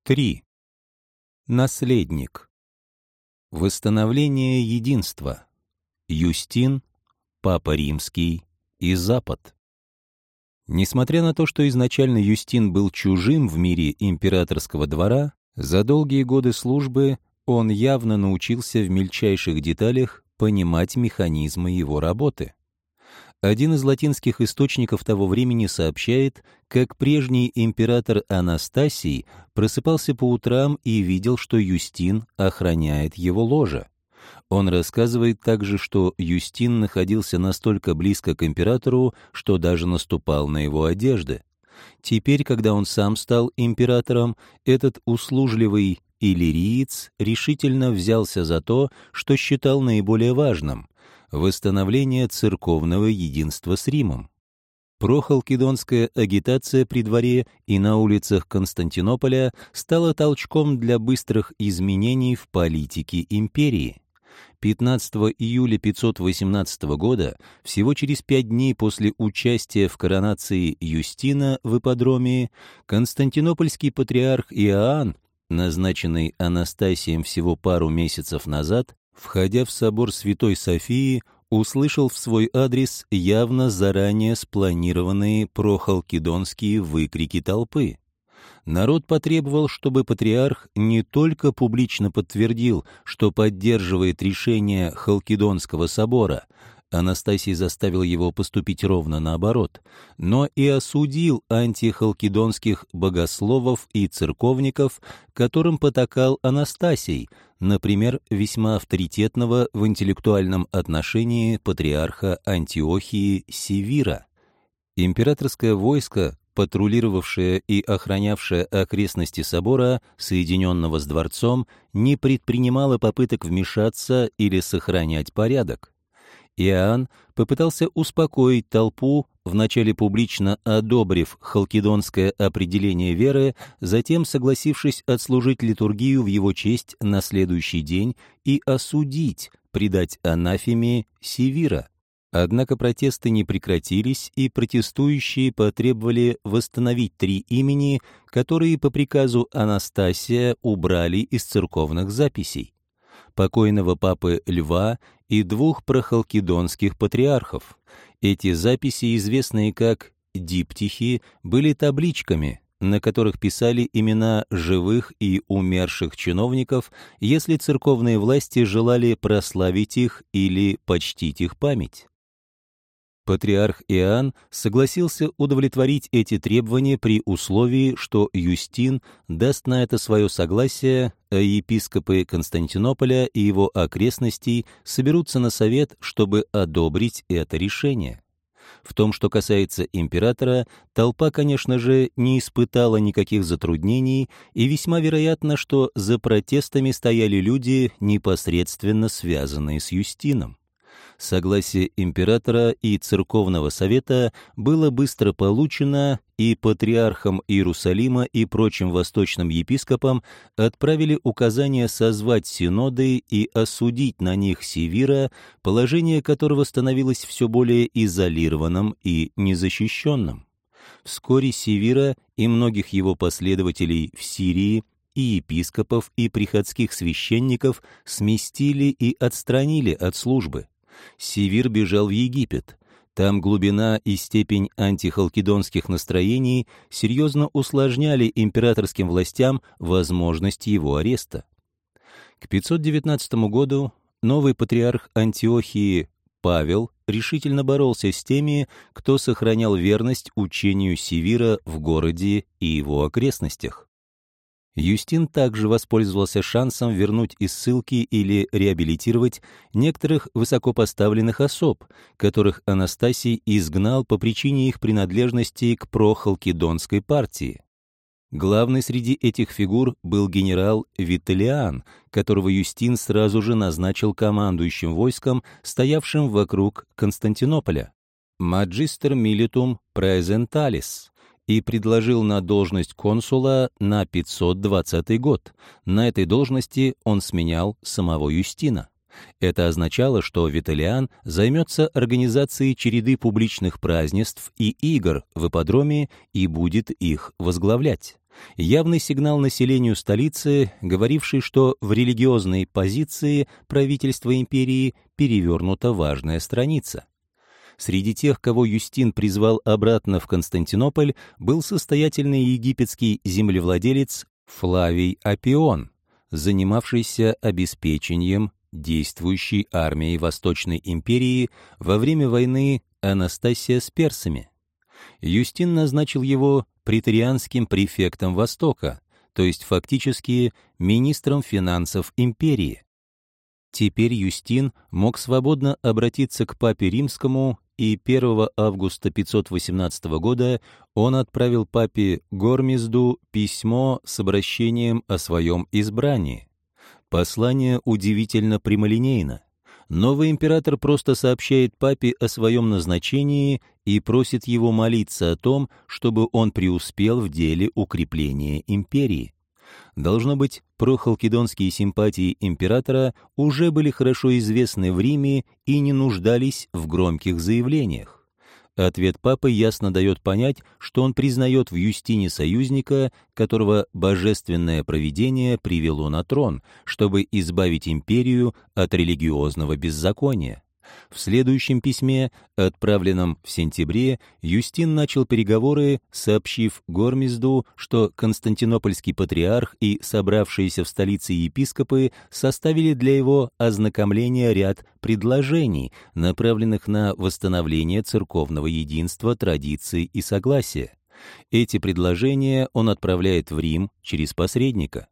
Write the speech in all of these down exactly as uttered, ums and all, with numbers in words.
три. Наследник. Восстановление единства. Юстин, Папа Римский и Запад. Несмотря на то, что изначально Юстин был чужим в мире императорского двора, за долгие годы службы он явно научился в мельчайших деталях понимать механизмы его работы. Один из латинских источников того времени сообщает, как прежний император Анастасий просыпался по утрам и видел, что Юстин охраняет его ложе. Он рассказывает также, что Юстин находился настолько близко к императору, что даже наступал на его одежды. Теперь, когда он сам стал императором, этот услужливый иллириец решительно взялся за то, что считал наиболее важным — восстановление церковного единства с Римом. Прохалкидонская агитация при дворе и на улицах Константинополя стала толчком для быстрых изменений в политике империи. пятнадцатого июля пятьсот восемнадцатого года, всего через пять дней после участия в коронации Юстина в ипподроме, константинопольский патриарх Иоанн, назначенный Анастасием всего пару месяцев назад, входя в собор Святой Софии, услышал в свой адрес явно заранее спланированные прохалкидонские выкрики толпы. Народ потребовал, чтобы патриарх не только публично подтвердил, что поддерживает решение Халкидонского собора, Анастасий заставил его поступить ровно наоборот, но и осудил антихалкидонских богословов и церковников, которым потакал Анастасий, например, весьма авторитетного в интеллектуальном отношении патриарха Антиохии Севира. Императорское войско, патрулировавшее и охранявшее окрестности собора, соединенного с дворцом, не предпринимало попыток вмешаться или сохранять порядок. Иоанн попытался успокоить толпу, вначале публично одобрив халкидонское определение веры, затем согласившись отслужить литургию в его честь на следующий день и осудить, предать анафеме Севира. Однако протесты не прекратились, и протестующие потребовали восстановить три имени, которые по приказу Анастасия убрали из церковных записей: покойного папы Льва и двух прохалкидонских патриархов. Эти записи, известные как диптихи, были табличками, на которых писали имена живых и умерших чиновников, если церковные власти желали прославить их или почтить их память. Патриарх Иоанн согласился удовлетворить эти требования при условии, что Юстин даст на это свое согласие, а епископы Константинополя и его окрестностей соберутся на совет, чтобы одобрить это решение. В том, что касается императора, толпа, конечно же, не испытала никаких затруднений, и весьма вероятно, что за протестами стояли люди, непосредственно связанные с Юстином. Согласие императора и церковного совета было быстро получено, и патриархам Иерусалима и прочим восточным епископам отправили указание созвать синоды и осудить на них Севира, положение которого становилось все более изолированным и незащищенным. Вскоре Севира и многих его последователей в Сирии, и епископов, и приходских священников сместили и отстранили от службы. Севир бежал в Египет. Там глубина и степень антихалкидонских настроений серьезно усложняли императорским властям возможность его ареста. К пятьсот девятнадцатому году новый патриарх Антиохии Павел решительно боролся с теми, кто сохранял верность учению Севира в городе и его окрестностях. Юстин также воспользовался шансом вернуть из ссылки или реабилитировать некоторых высокопоставленных особ, которых Анастасий изгнал по причине их принадлежности к прохалкидонской партии. Главный среди этих фигур был генерал Вителлиан, которого Юстин сразу же назначил командующим войском, стоявшим вокруг Константинополя, «Magister militum praesentalis», и предложил на должность консула на пятьсот двадцатый год. На этой должности он сменял самого Юстина. Это означало, что Виталиан займется организацией череды публичных празднеств и игр в ипподроме и будет их возглавлять. Явный сигнал населению столицы, говоривший, что в религиозной позиции правительства империи перевернута важная страница. Среди тех, кого Юстин призвал обратно в Константинополь, был состоятельный египетский землевладелец Флавий Аппион, занимавшийся обеспечением действующей армией Восточной империи во время войны Анастасия с персами. Юстин назначил его преторианским префектом Востока, то есть фактически министром финансов империи. Теперь Юстин мог свободно обратиться к папе римскому, и первого августа пятьсот восемнадцатого года он отправил папе Гормизду письмо с обращением о своем избрании. Послание удивительно прямолинейно. Новый император просто сообщает папе о своем назначении и просит его молиться о том, чтобы он преуспел в деле укрепления империи. Должно быть, прохалкидонские симпатии императора уже были хорошо известны в Риме и не нуждались в громких заявлениях. Ответ папы ясно дает понять, что он признает в Юстине союзника, которого божественное провидение привело на трон, чтобы избавить империю от религиозного беззакония. В следующем письме, отправленном в сентябре, Юстин начал переговоры, сообщив Гормизду, что константинопольский патриарх и собравшиеся в столице епископы составили для его ознакомления ряд предложений, направленных на восстановление церковного единства, традиций и согласия. Эти предложения он отправляет в Рим через посредника.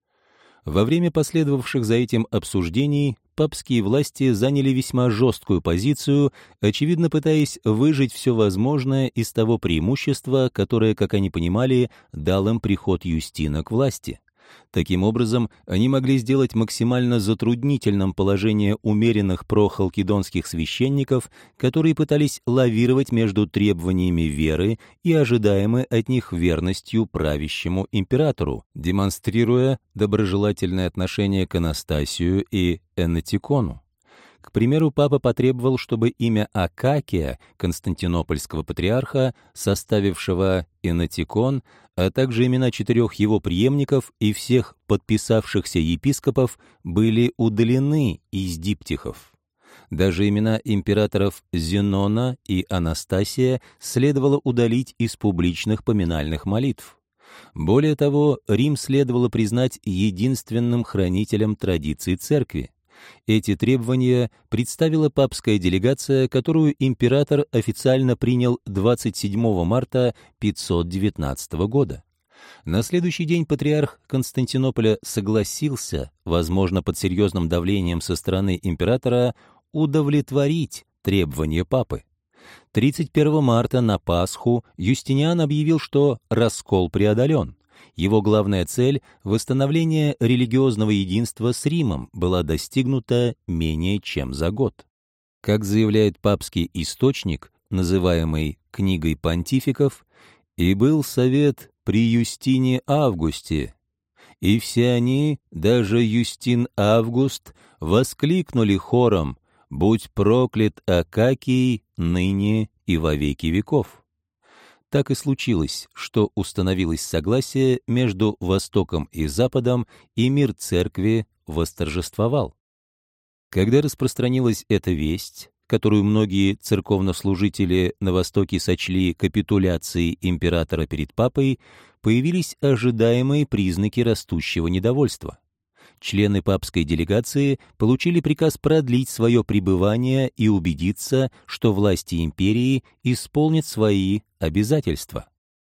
Во время последовавших за этим обсуждений папские власти заняли весьма жесткую позицию, очевидно пытаясь выжать все возможное из того преимущества, которое, как они понимали, дал им приход Юстина к власти. Таким образом, они могли сделать максимально затруднительным положение умеренных прохалкидонских священников, которые пытались лавировать между требованиями веры и ожидаемой от них верностью правящему императору, демонстрируя доброжелательное отношение к Анастасию и Эннатикону. К примеру, папа потребовал, чтобы имя Акакия, константинопольского патриарха, составившего Эннатикон, а также имена четырех его преемников и всех подписавшихся епископов были удалены из диптихов. Даже имена императоров Зенона и Анастасия следовало удалить из публичных поминальных молитв. Более того, Рим следовало признать единственным хранителем традиций церкви. Эти требования представила папская делегация, которую император официально принял двадцать седьмого марта пятьсот девятнадцатого года. На следующий день патриарх Константинополя согласился, возможно, под серьезным давлением со стороны императора, удовлетворить требования папы. тридцать первого марта на Пасху Юстиниан объявил, что раскол преодолен. Его главная цель — восстановление религиозного единства с Римом — была достигнута менее чем за год. Как заявляет папский источник, называемый «Книгой понтификов», «И был совет при Юстине Августе, и все они, даже Юстин Август, воскликнули хором: «Будь проклят Акакий ныне и во веки веков». Так и случилось, что установилось согласие между Востоком и Западом, и мир церкви восторжествовал. Когда распространилась эта весть, которую многие церковнослужители на Востоке сочли капитуляцией императора перед папой, появились ожидаемые признаки растущего недовольства. Члены папской делегации получили приказ продлить свое пребывание и убедиться, что власти империи исполнят свои обязательства.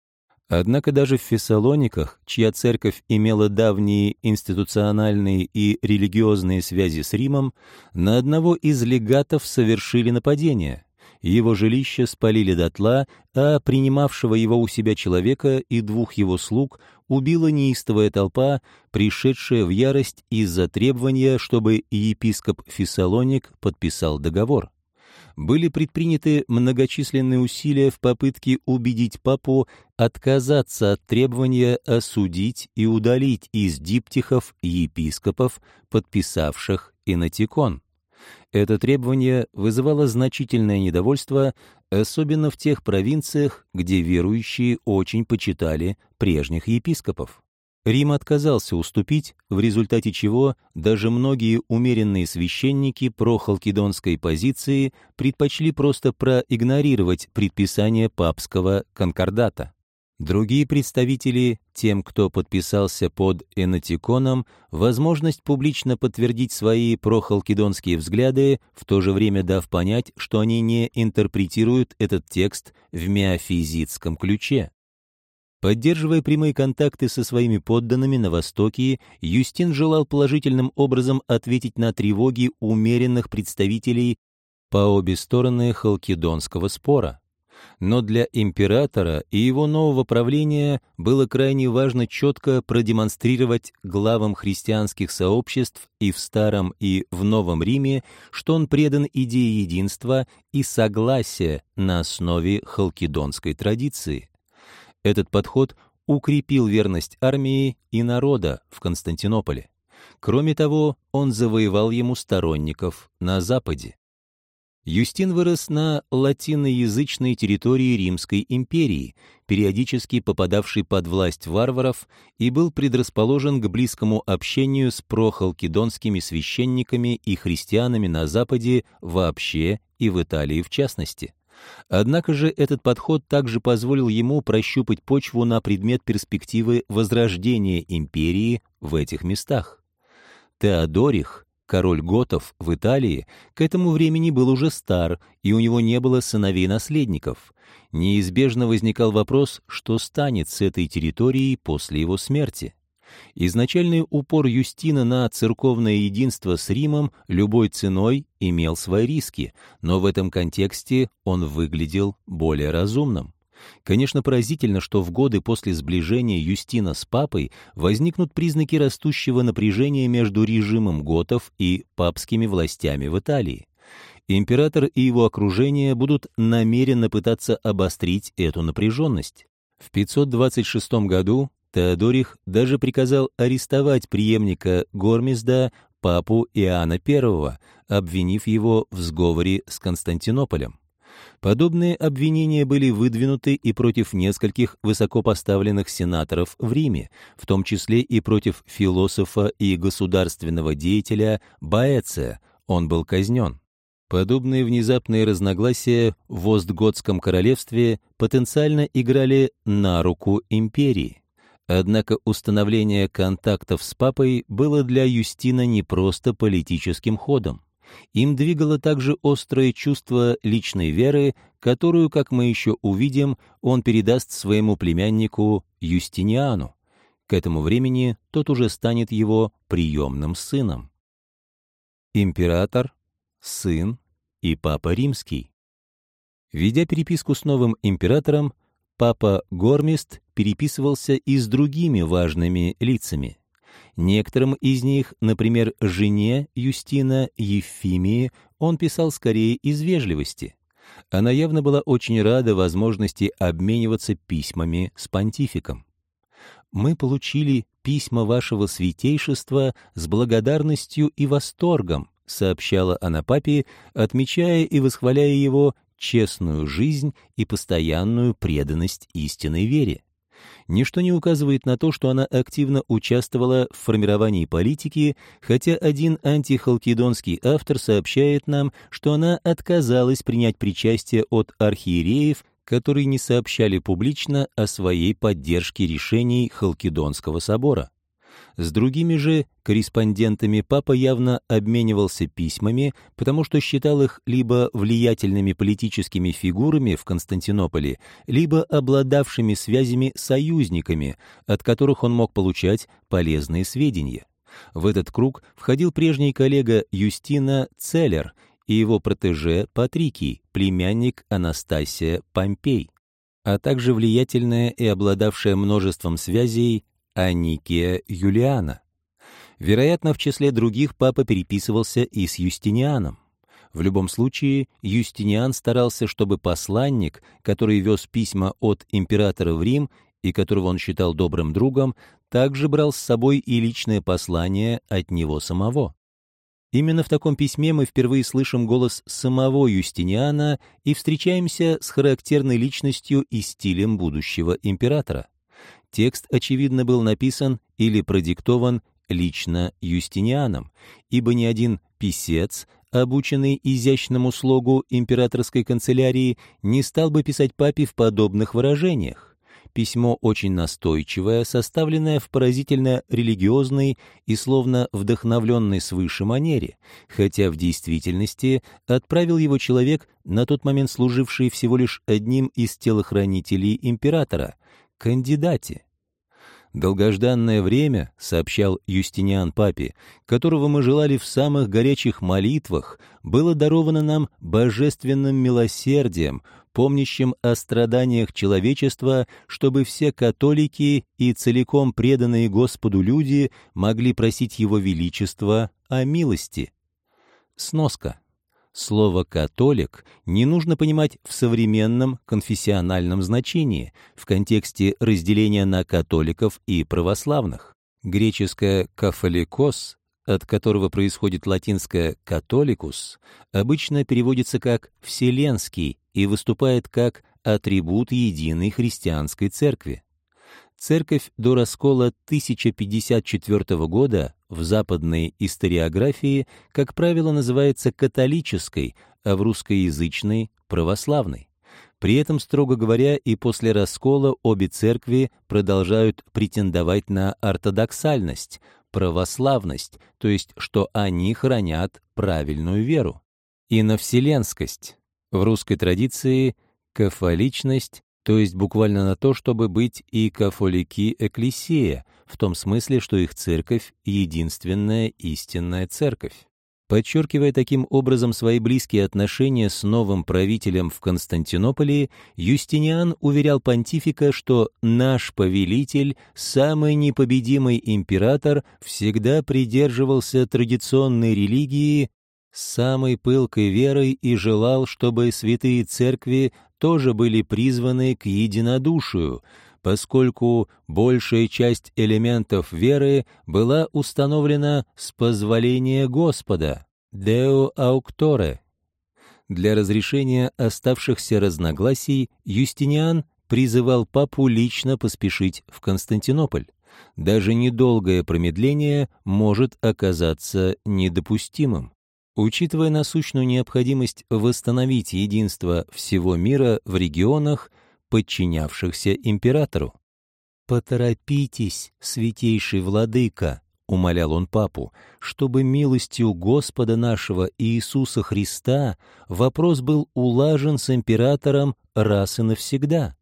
Однако даже в Фессалониках, чья церковь имела давние институциональные и религиозные связи с Римом, на одного из легатов совершили нападение. Его жилище спалили дотла, а принимавшего его у себя человека и двух его слуг убила неистовая толпа, пришедшая в ярость из-за требования, чтобы епископ Фессалоник подписал договор. Были предприняты многочисленные усилия в попытке убедить папу отказаться от требования осудить и удалить из диптихов епископов, подписавших Эннатикон. Это требование вызывало значительное недовольство, особенно в тех провинциях, где верующие очень почитали прежних епископов. Рим отказался уступить, в результате чего даже многие умеренные священники прохалкидонской позиции предпочли просто проигнорировать предписание папского конкордата. Другие представители, тем, кто подписался под энатиконом, возможность публично подтвердить свои прохалкидонские взгляды, в то же время дав понять, что они не интерпретируют этот текст в миафизитском ключе. Поддерживая прямые контакты со своими подданными на Востоке, Юстин желал положительным образом ответить на тревоги умеренных представителей по обе стороны халкидонского спора. Но для императора и его нового правления было крайне важно четко продемонстрировать главам христианских сообществ и в Старом, и в Новом Риме, что он предан идее единства и согласия на основе халкидонской традиции. Этот подход укрепил верность армии и народа в Константинополе. Кроме того, он завоевал ему сторонников на Западе. Юстин вырос на латиноязычной территории Римской империи, периодически попадавшей под власть варваров, и был предрасположен к близкому общению с прохалкидонскими священниками и христианами на Западе вообще и в Италии в частности. Однако же этот подход также позволил ему прощупать почву на предмет перспективы возрождения империи в этих местах. Теодорих, король готов в Италии, к этому времени был уже стар, и у него не было сыновей-наследников. Неизбежно возникал вопрос, что станет с этой территорией после его смерти. Изначальный упор Юстина на церковное единство с Римом любой ценой имел свои риски, но в этом контексте он выглядел более разумным. Конечно, поразительно, что в годы после сближения Юстина с папой возникнут признаки растущего напряжения между режимом готов и папскими властями в Италии. Император и его окружение будут намеренно пытаться обострить эту напряженность. В пятьсот двадцать шестом году Теодорих даже приказал арестовать преемника Гормизда, папу Иоанна Первого, обвинив его в сговоре с Константинополем. Подобные обвинения были выдвинуты и против нескольких высокопоставленных сенаторов в Риме, в том числе и против философа и государственного деятеля Боэция, он был казнен. Подобные внезапные разногласия в Остготском королевстве потенциально играли на руку империи. Однако установление контактов с папой было для Юстина не просто политическим ходом. Им двигало также острое чувство личной веры, которую, как мы еще увидим, он передаст своему племяннику Юстиниану. К этому времени тот уже станет его приемным сыном. Император, сын и папа римский. Ведя переписку с новым императором, папа Гормист переписывался и с другими важными лицами. Некоторым из них, например, жене Юстина Евфимии, он писал скорее из вежливости. Она явно была очень рада возможности обмениваться письмами с понтификом. «Мы получили письма вашего святейшества с благодарностью и восторгом», сообщала она папе, отмечая и восхваляя его честную жизнь и постоянную преданность истинной вере. Ничто не указывает на то, что она активно участвовала в формировании политики, хотя один антихалкидонский автор сообщает нам, что она отказалась принять причастие от архиереев, которые не сообщали публично о своей поддержке решений Халкидонского собора. С другими же корреспондентами папа явно обменивался письмами, потому что считал их либо влиятельными политическими фигурами в Константинополе, либо обладавшими связями союзниками, от которых он мог получать полезные сведения. В этот круг входил прежний коллега Юстина Целлер и его протеже Патрикий, племянник Анастасия Помпей, а также влиятельная и обладавшая множеством связей Аникия Юлиана. Вероятно, в числе других папа переписывался и с Юстинианом. В любом случае, Юстиниан старался, чтобы посланник, который вез письма от императора в Рим и которого он считал добрым другом, также брал с собой и личное послание от него самого. Именно в таком письме мы впервые слышим голос самого Юстиниана и встречаемся с характерной личностью и стилем будущего императора. Текст, очевидно, был написан или продиктован лично Юстинианом, ибо ни один писец, обученный изящному слогу императорской канцелярии, не стал бы писать папе в подобных выражениях. Письмо очень настойчивое, составленное в поразительно религиозной и словно вдохновленной свыше манере, хотя в действительности отправил его человек, на тот момент служивший всего лишь одним из телохранителей императора, кандидате. «Долгожданное время, — сообщал Юстиниан папе, — которого мы желали в самых горячих молитвах, было даровано нам божественным милосердием, помнящим о страданиях человечества, чтобы все католики и целиком преданные Господу люди могли просить Его Величества о милости». Сноска. Слово «католик» не нужно понимать в современном конфессиональном значении, в контексте разделения на католиков и православных. Греческое «кафоликос», от которого происходит латинское «католикус», обычно переводится как «вселенский» и выступает как атрибут единой христианской церкви. Церковь до раскола тысяча пятьдесят четвёртого года в западной историографии, как правило, называется католической, а в русскоязычной — православной. При этом, строго говоря, и после раскола обе церкви продолжают претендовать на ортодоксальность, православность, то есть что они хранят правильную веру, и на вселенскость. В русской традиции кафоличность, то есть буквально на то, чтобы быть и кафолики экклесия, в том смысле, что их церковь — единственная истинная церковь. Подчеркивая таким образом свои близкие отношения с новым правителем в Константинополе, Юстиниан уверял понтифика, что «наш повелитель, самый непобедимый император, всегда придерживался традиционной религии, самой пылкой верой и желал, чтобы святые церкви тоже были призваны к единодушию, поскольку большая часть элементов веры была установлена с позволения Господа, Deo auctore». Для разрешения оставшихся разногласий Юстиниан призывал папу лично поспешить в Константинополь. Даже недолгое промедление может оказаться недопустимым. Учитывая насущную необходимость восстановить единство всего мира в регионах, подчинявшихся императору. «Поторопитесь, святейший владыка», — умолял он папу, «чтобы милостью Господа нашего Иисуса Христа вопрос был улажен с императором раз и навсегда».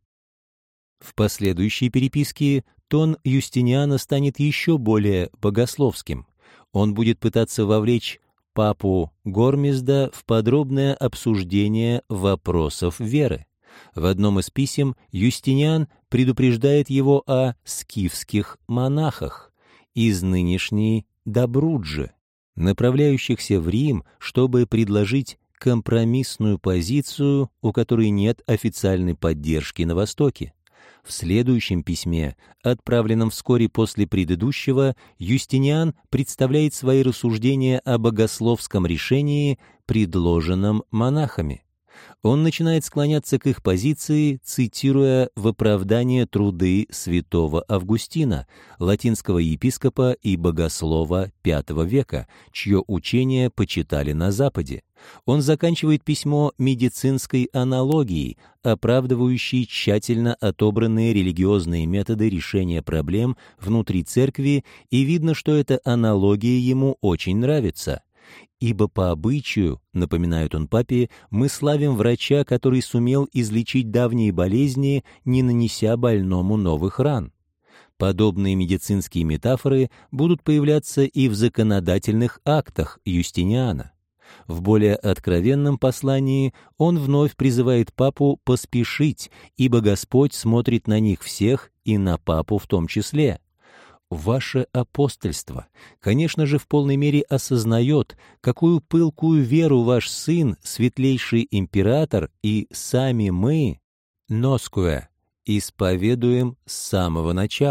В последующей переписке тон Юстиниана станет еще более богословским. Он будет пытаться вовлечь папу Гормизда в подробное обсуждение вопросов веры. В одном из писем Юстиниан предупреждает его о скифских монахах из нынешней Добруджи, направляющихся в Рим, чтобы предложить компромиссную позицию, у которой нет официальной поддержки на Востоке. В следующем письме, отправленном вскоре после предыдущего, Юстиниан представляет свои рассуждения о богословском решении, предложенном монахами. Он начинает склоняться к их позиции, цитируя в оправдание труды святого Августина, латинского епископа и богослова пятого века, чье учение почитали на Западе. Он заканчивает письмо медицинской аналогией, оправдывающей тщательно отобранные религиозные методы решения проблем внутри церкви, и видно, что эта аналогия ему очень нравится. «Ибо по обычаю, — напоминает он папе, — мы славим врача, который сумел излечить давние болезни, не нанеся больному новых ран». Подобные медицинские метафоры будут появляться и в законодательных актах Юстиниана. В более откровенном послании он вновь призывает папу поспешить, ибо Господь смотрит на них всех и на папу в том числе. «Ваше апостольство, конечно же, в полной мере осознает, какую пылкую веру ваш сын, светлейший император, и сами мы, носкуя, исповедуем с самого начала.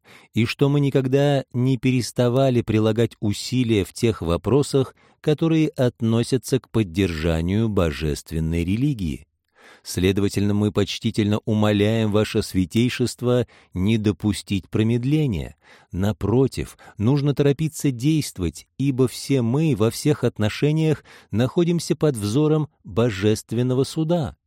и что мы никогда не переставали прилагать усилия в тех вопросах, которые относятся к поддержанию божественной религии. Следовательно, мы почтительно умоляем ваше святейшество не допустить промедления. Напротив, нужно торопиться действовать, ибо все мы во всех отношениях находимся под взором божественного суда.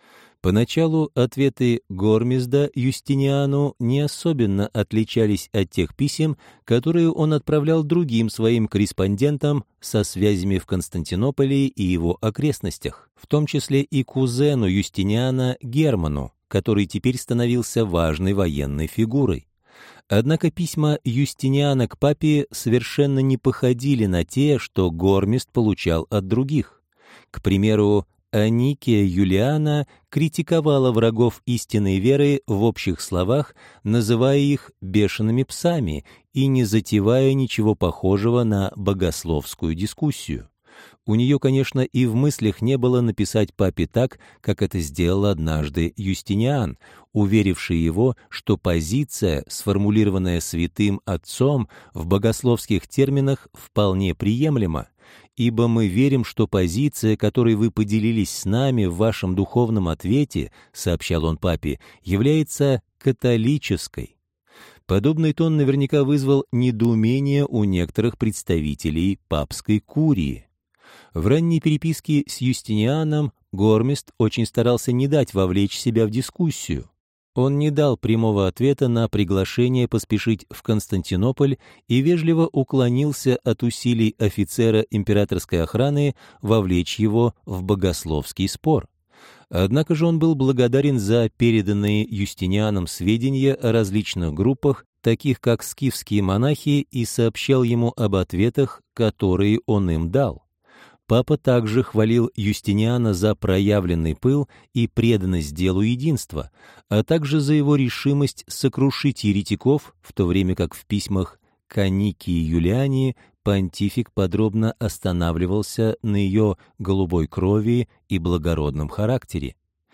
Поначалу ответы Гормизда Юстиниану не особенно отличались от тех писем, которые он отправлял другим своим корреспондентам со связями в Константинополе и его окрестностях, в том числе и кузену Юстиниана Герману, который теперь становился важной военной фигурой. Однако письма Юстиниана к папе совершенно не походили на те, что Гормизд получал от других. К примеру, Аникия Юлиана критиковала врагов истинной веры в общих словах, называя их бешеными псами и не затевая ничего похожего на богословскую дискуссию. У нее, конечно, и в мыслях не было написать папе так, как это сделал однажды Юстиниан, уверивший его, что позиция, сформулированная святым отцом, в богословских терминах вполне приемлема, ибо мы верим, что позиция, которой вы поделились с нами в вашем духовном ответе, сообщал он папе, является католической. Подобный тон наверняка вызвал недоумение у некоторых представителей папской курии. В ранней переписке с Юстинианом Гормизд очень старался не дать вовлечь себя в дискуссию. Он не дал прямого ответа на приглашение поспешить в Константинополь и вежливо уклонился от усилий офицера императорской охраны вовлечь его в богословский спор. Однако же он был благодарен за переданные Юстинианом сведения о различных группах, таких как скифские монахи, и сообщал ему об ответах, которые он им дал. Папа также хвалил Юстиниана за проявленный пыл и преданность делу единства, а также за его решимость сокрушить еретиков, в то время как в письмах к Аникии Юлиане понтифик подробно останавливался на ее голубой крови и благородном характере.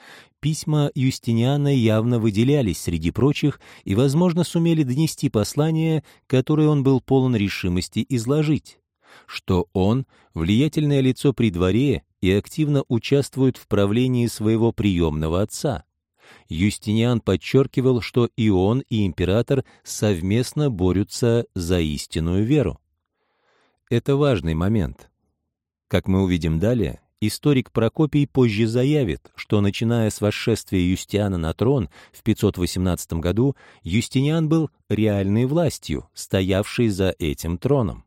Письма Юстиниана явно выделялись среди прочих и, возможно, сумели донести послание, которое он был полон решимости изложить, что он — влиятельное лицо при дворе и активно участвует в правлении своего приемного отца. Юстиниан подчеркивал, что и он, и император совместно борются за истинную веру. Это важный момент. Как мы увидим далее, историк Прокопий позже заявит, что, начиная с восшествия Юстиана на трон в пятьсот восемнадцатом году, Юстиниан был реальной властью, стоявшей за этим троном.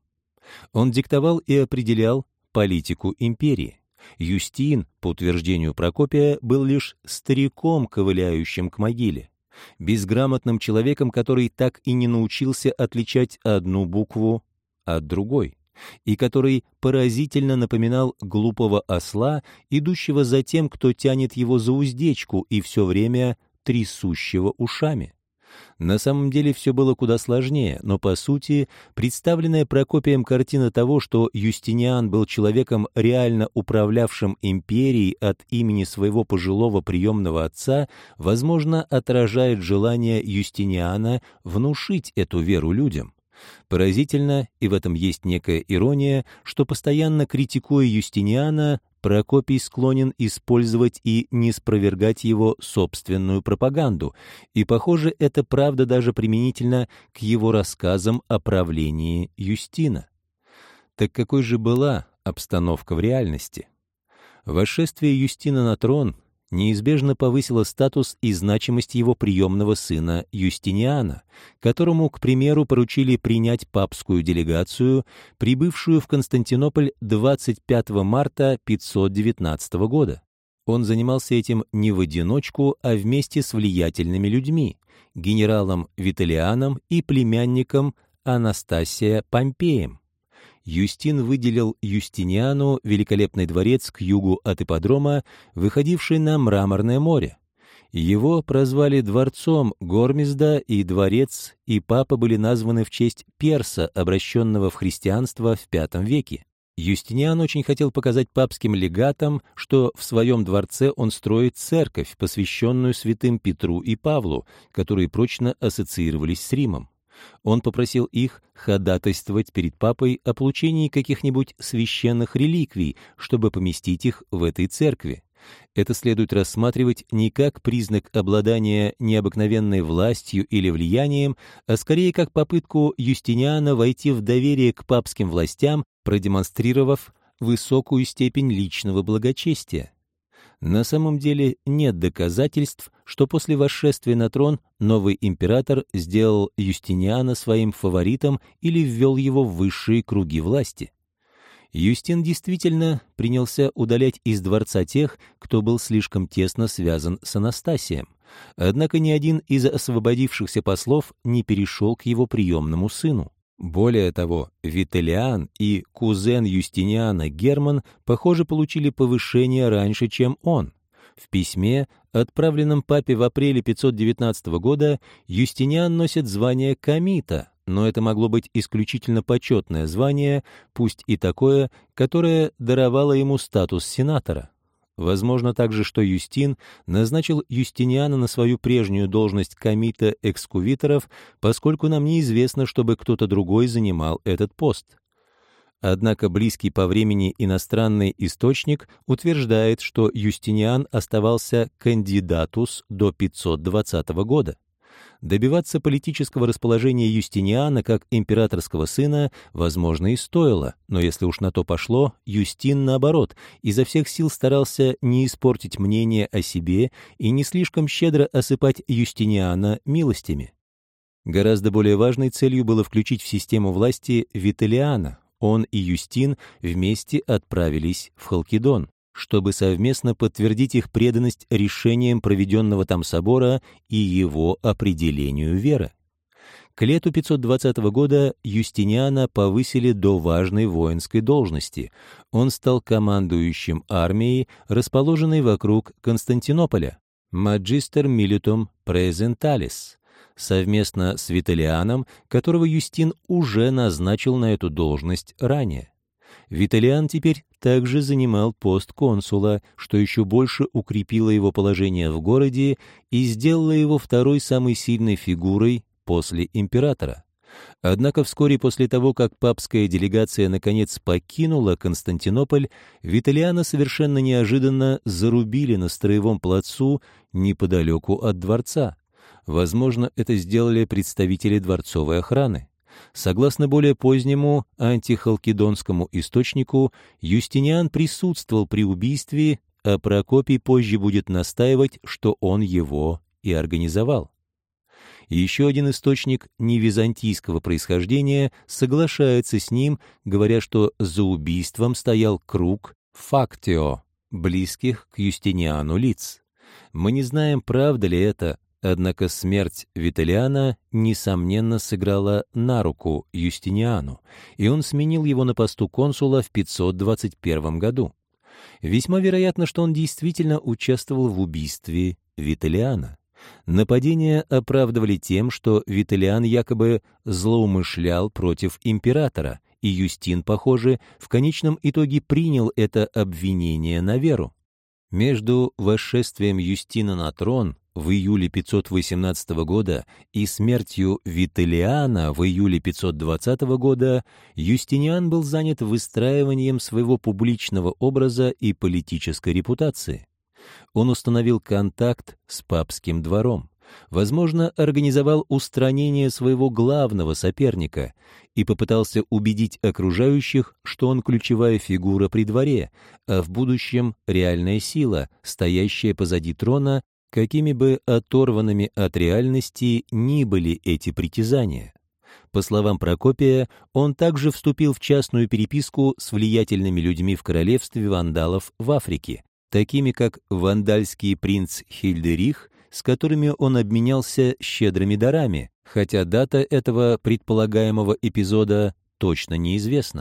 Он диктовал и определял политику империи. Юстин, по утверждению Прокопия, был лишь стариком, ковыляющим к могиле, безграмотным человеком, который так и не научился отличать одну букву от другой, и который поразительно напоминал глупого осла, идущего за тем, кто тянет его за уздечку и все время трясущего ушами. На самом деле все было куда сложнее, но, по сути, представленная Прокопием картина того, что Юстиниан был человеком, реально управлявшим империей от имени своего пожилого приемного отца, возможно, отражает желание Юстиниана внушить эту веру людям. Поразительно, и в этом есть некая ирония, что, постоянно критикуя Юстиниана, Прокопий склонен использовать и не спровергать его собственную пропаганду, и, похоже, это правда даже применительно к его рассказам о правлении Юстина. Так какой же была обстановка в реальности? Восшествие Юстина на трон неизбежно повысило статус и значимость его приемного сына Юстиниана, которому, к примеру, поручили принять папскую делегацию, прибывшую в Константинополь двадцать пятого марта пятьсот девятнадцатого года. Он занимался этим не в одиночку, а вместе с влиятельными людьми, генералом Виталианом и племянником Анастасия Помпеем. Юстин выделил Юстиниану великолепный дворец к югу от ипподрома, выходивший на Мраморное море. Его прозвали дворцом Гормизда, и дворец, и папа были названы в честь перса, обращенного в христианство в пятом веке. Юстиниан очень хотел показать папским легатам, что в своем дворце он строит церковь, посвященную святым Петру и Павлу, которые прочно ассоциировались с Римом. Он попросил их ходатайствовать перед папой о получении каких-нибудь священных реликвий, чтобы поместить их в этой церкви. Это следует рассматривать не как признак обладания необыкновенной властью или влиянием, а скорее как попытку Юстиниана войти в доверие к папским властям, продемонстрировав высокую степень личного благочестия. На самом деле нет доказательств, что после восшествия на трон новый император сделал Юстиниана своим фаворитом или ввел его в высшие круги власти. Юстин действительно принялся удалять из дворца тех, кто был слишком тесно связан с Анастасием. Однако ни один из освободившихся послов не перешел к его приемному сыну. Более того, Вителиан и кузен Юстиниана Герман, похоже, получили повышение раньше, чем он. В письме, отправленном папе в апреле пятьсот девятнадцатого года, Юстиниан носит звание комита, но это могло быть исключительно почетное звание, пусть и такое, которое даровало ему статус сенатора. Возможно также, что Юстин назначил Юстиниана на свою прежнюю должность комита экскувиторов, поскольку нам неизвестно, чтобы кто-то другой занимал этот пост. Однако близкий по времени иностранный источник утверждает, что Юстиниан оставался кандидатус до пятьсот двадцатого года. Добиваться политического расположения Юстиниана как императорского сына, возможно, и стоило, но если уж на то пошло, Юстин, наоборот, изо всех сил старался не испортить мнение о себе и не слишком щедро осыпать Юстиниана милостями. Гораздо более важной целью было включить в систему власти Вителиана. Он и Юстин вместе отправились в Халкидон, чтобы совместно подтвердить их преданность решениям проведенного там собора и его определению веры. К лету пятьсот двадцатого года Юстиниана повысили до важной воинской должности. Он стал командующим армией, расположенной вокруг Константинополя, Magister Militum Praesentalis, совместно с Вителианом, которого Юстин уже назначил на эту должность ранее. Вителиан теперь также занимал пост консула, что еще больше укрепило его положение в городе и сделало его второй самой сильной фигурой после императора. Однако вскоре после того, как папская делегация наконец покинула Константинополь, Вителиана совершенно неожиданно зарубили на Строевом плацу неподалеку от дворца. Возможно, это сделали представители дворцовой охраны. Согласно более позднему антихалкидонскому источнику, Юстиниан присутствовал при убийстве, а Прокопий позже будет настаивать, что он его и организовал. Еще один источник невизантийского происхождения соглашается с ним, говоря, что за убийством стоял круг фактио, близких к Юстиниану лиц. Мы не знаем, правда ли это, однако смерть Вителиана, несомненно, сыграла на руку Юстиниану, и он сменил его на посту консула в пятьсот двадцать первом году. Весьма вероятно, что он действительно участвовал в убийстве Вителиана. Нападения оправдывали тем, что Вителиан якобы злоумышлял против императора, и Юстин, похоже, в конечном итоге принял это обвинение на веру. Между восшествием Юстина на трон в июле пятьсот восемнадцатого года и смертью Вителиана в июле пятьсот двадцатого года Юстиниан был занят выстраиванием своего публичного образа и политической репутации. Он установил контакт с папским двором, возможно, организовал устранение своего главного соперника и попытался убедить окружающих, что он ключевая фигура при дворе, а в будущем реальная сила, стоящая позади трона, какими бы оторванными от реальности ни были эти притязания. По словам Прокопия, он также вступил в частную переписку с влиятельными людьми в королевстве вандалов в Африке, такими как вандальский принц Хильдерих, с которыми он обменялся щедрыми дарами, хотя дата этого предполагаемого эпизода точно неизвестна.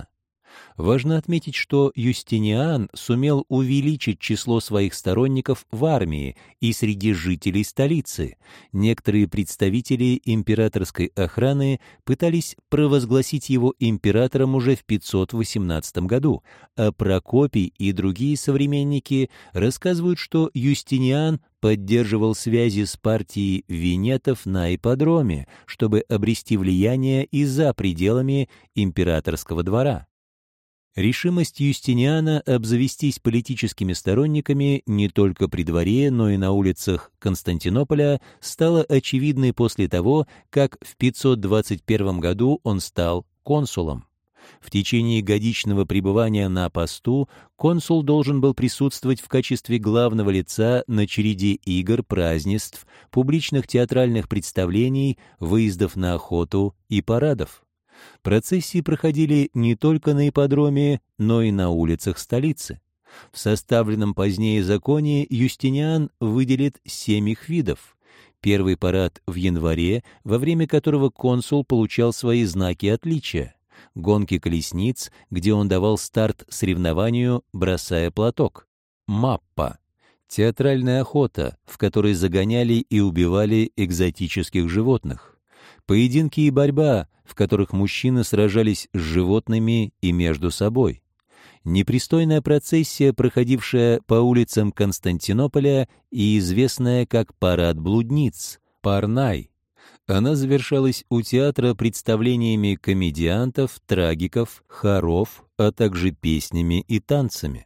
Важно отметить, что Юстиниан сумел увеличить число своих сторонников в армии и среди жителей столицы. Некоторые представители императорской охраны пытались провозгласить его императором уже в пятьсот восемнадцатом году, а Прокопий и другие современники рассказывают, что Юстиниан поддерживал связи с партией венетов на ипподроме, чтобы обрести влияние и за пределами императорского двора. Решимость Юстиниана обзавестись политическими сторонниками не только при дворе, но и на улицах Константинополя стала очевидной после того, как в пятьсот двадцать первом году он стал консулом. В течение годичного пребывания на посту консул должен был присутствовать в качестве главного лица на череде игр, празднеств, публичных театральных представлений, выездов на охоту и парадов. Процессии проходили не только на ипподроме, но и на улицах столицы. В составленном позднее законе Юстиниан выделит семь их видов. Первый парад в январе, во время которого консул получал свои знаки отличия. Гонки колесниц, где он давал старт соревнованию, бросая платок. Маппа. Театральная охота, в которой загоняли и убивали экзотических животных. Поединки и борьба, в которых мужчины сражались с животными и между собой. Непристойная процессия, проходившая по улицам Константинополя и известная как парад блудниц, Парнай. Она завершалась у театра представлениями комедиантов, трагиков, хоров, а также песнями и танцами.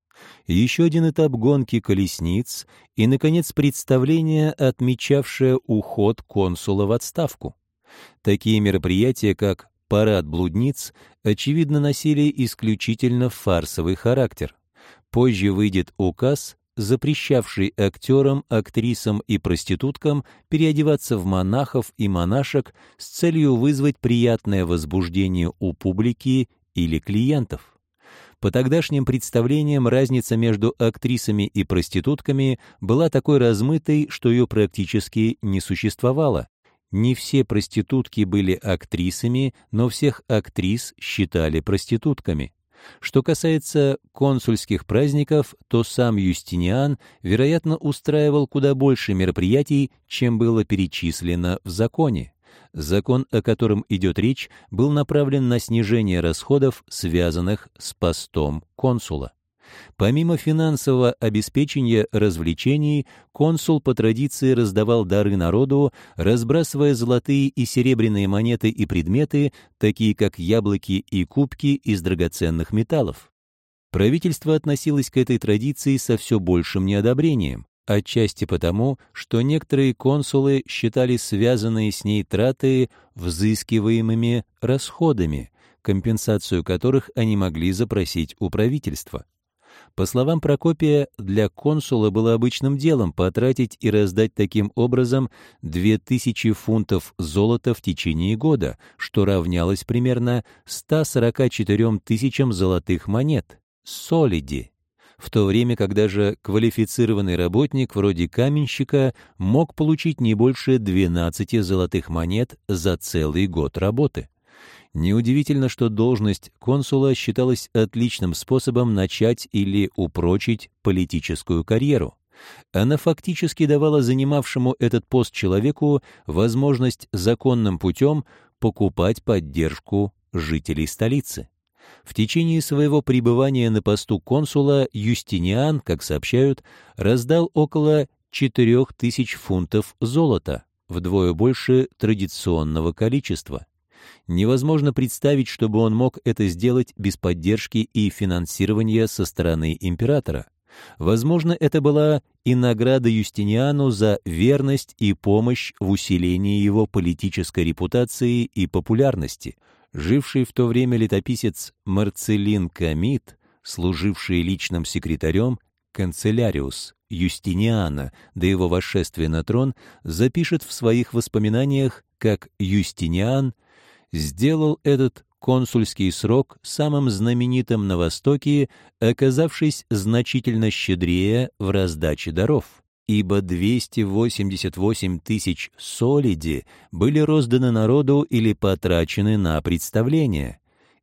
Еще один этап гонки колесниц и, наконец, представление, отмечавшее уход консула в отставку. Такие мероприятия, как парад блудниц, очевидно носили исключительно фарсовый характер. Позже выйдет указ, запрещавший актерам, актрисам и проституткам переодеваться в монахов и монашек с целью вызвать приятное возбуждение у публики или клиентов. По тогдашним представлениям разница между актрисами и проститутками была такой размытой, что ее практически не существовало. Не все проститутки были актрисами, но всех актрис считали проститутками. Что касается консульских праздников, то сам Юстиниан, вероятно, устраивал куда больше мероприятий, чем было перечислено в законе. Закон, о котором идет речь, был направлен на снижение расходов, связанных с постом консула. Помимо финансового обеспечения развлечений, консул по традиции раздавал дары народу, разбрасывая золотые и серебряные монеты и предметы, такие как яблоки и кубки из драгоценных металлов. Правительство относилось к этой традиции со все большим неодобрением, отчасти потому, что некоторые консулы считали связанные с ней траты взыскиваемыми расходами, компенсацию которых они могли запросить у правительства. По словам Прокопия, для консула было обычным делом потратить и раздать таким образом две тысячи фунтов золота в течение года, что равнялось примерно ста сорока четырем тысячам золотых монет, солиди, в то время как даже квалифицированный работник вроде каменщика мог получить не больше двенадцати золотых монет за целый год работы. Неудивительно, что должность консула считалась отличным способом начать или упрочить политическую карьеру. Она фактически давала занимавшему этот пост человеку возможность законным путем покупать поддержку жителей столицы. В течение своего пребывания на посту консула Юстиниан, как сообщают, раздал около четырех тысяч фунтов золота, вдвое больше традиционного количества. Невозможно представить, чтобы он мог это сделать без поддержки и финансирования со стороны императора. Возможно, это была и награда Юстиниану за верность и помощь в усилении его политической репутации и популярности. Живший в то время летописец Марцелин Комит, служивший личным секретарем, канцеляриус Юстиниана до его восшествия на трон, запишет в своих воспоминаниях, как Юстиниан сделал этот консульский срок самым знаменитым на Востоке, оказавшись значительно щедрее в раздаче даров, ибо двести восемьдесят восемь тысяч солиди были розданы народу или потрачены на представления.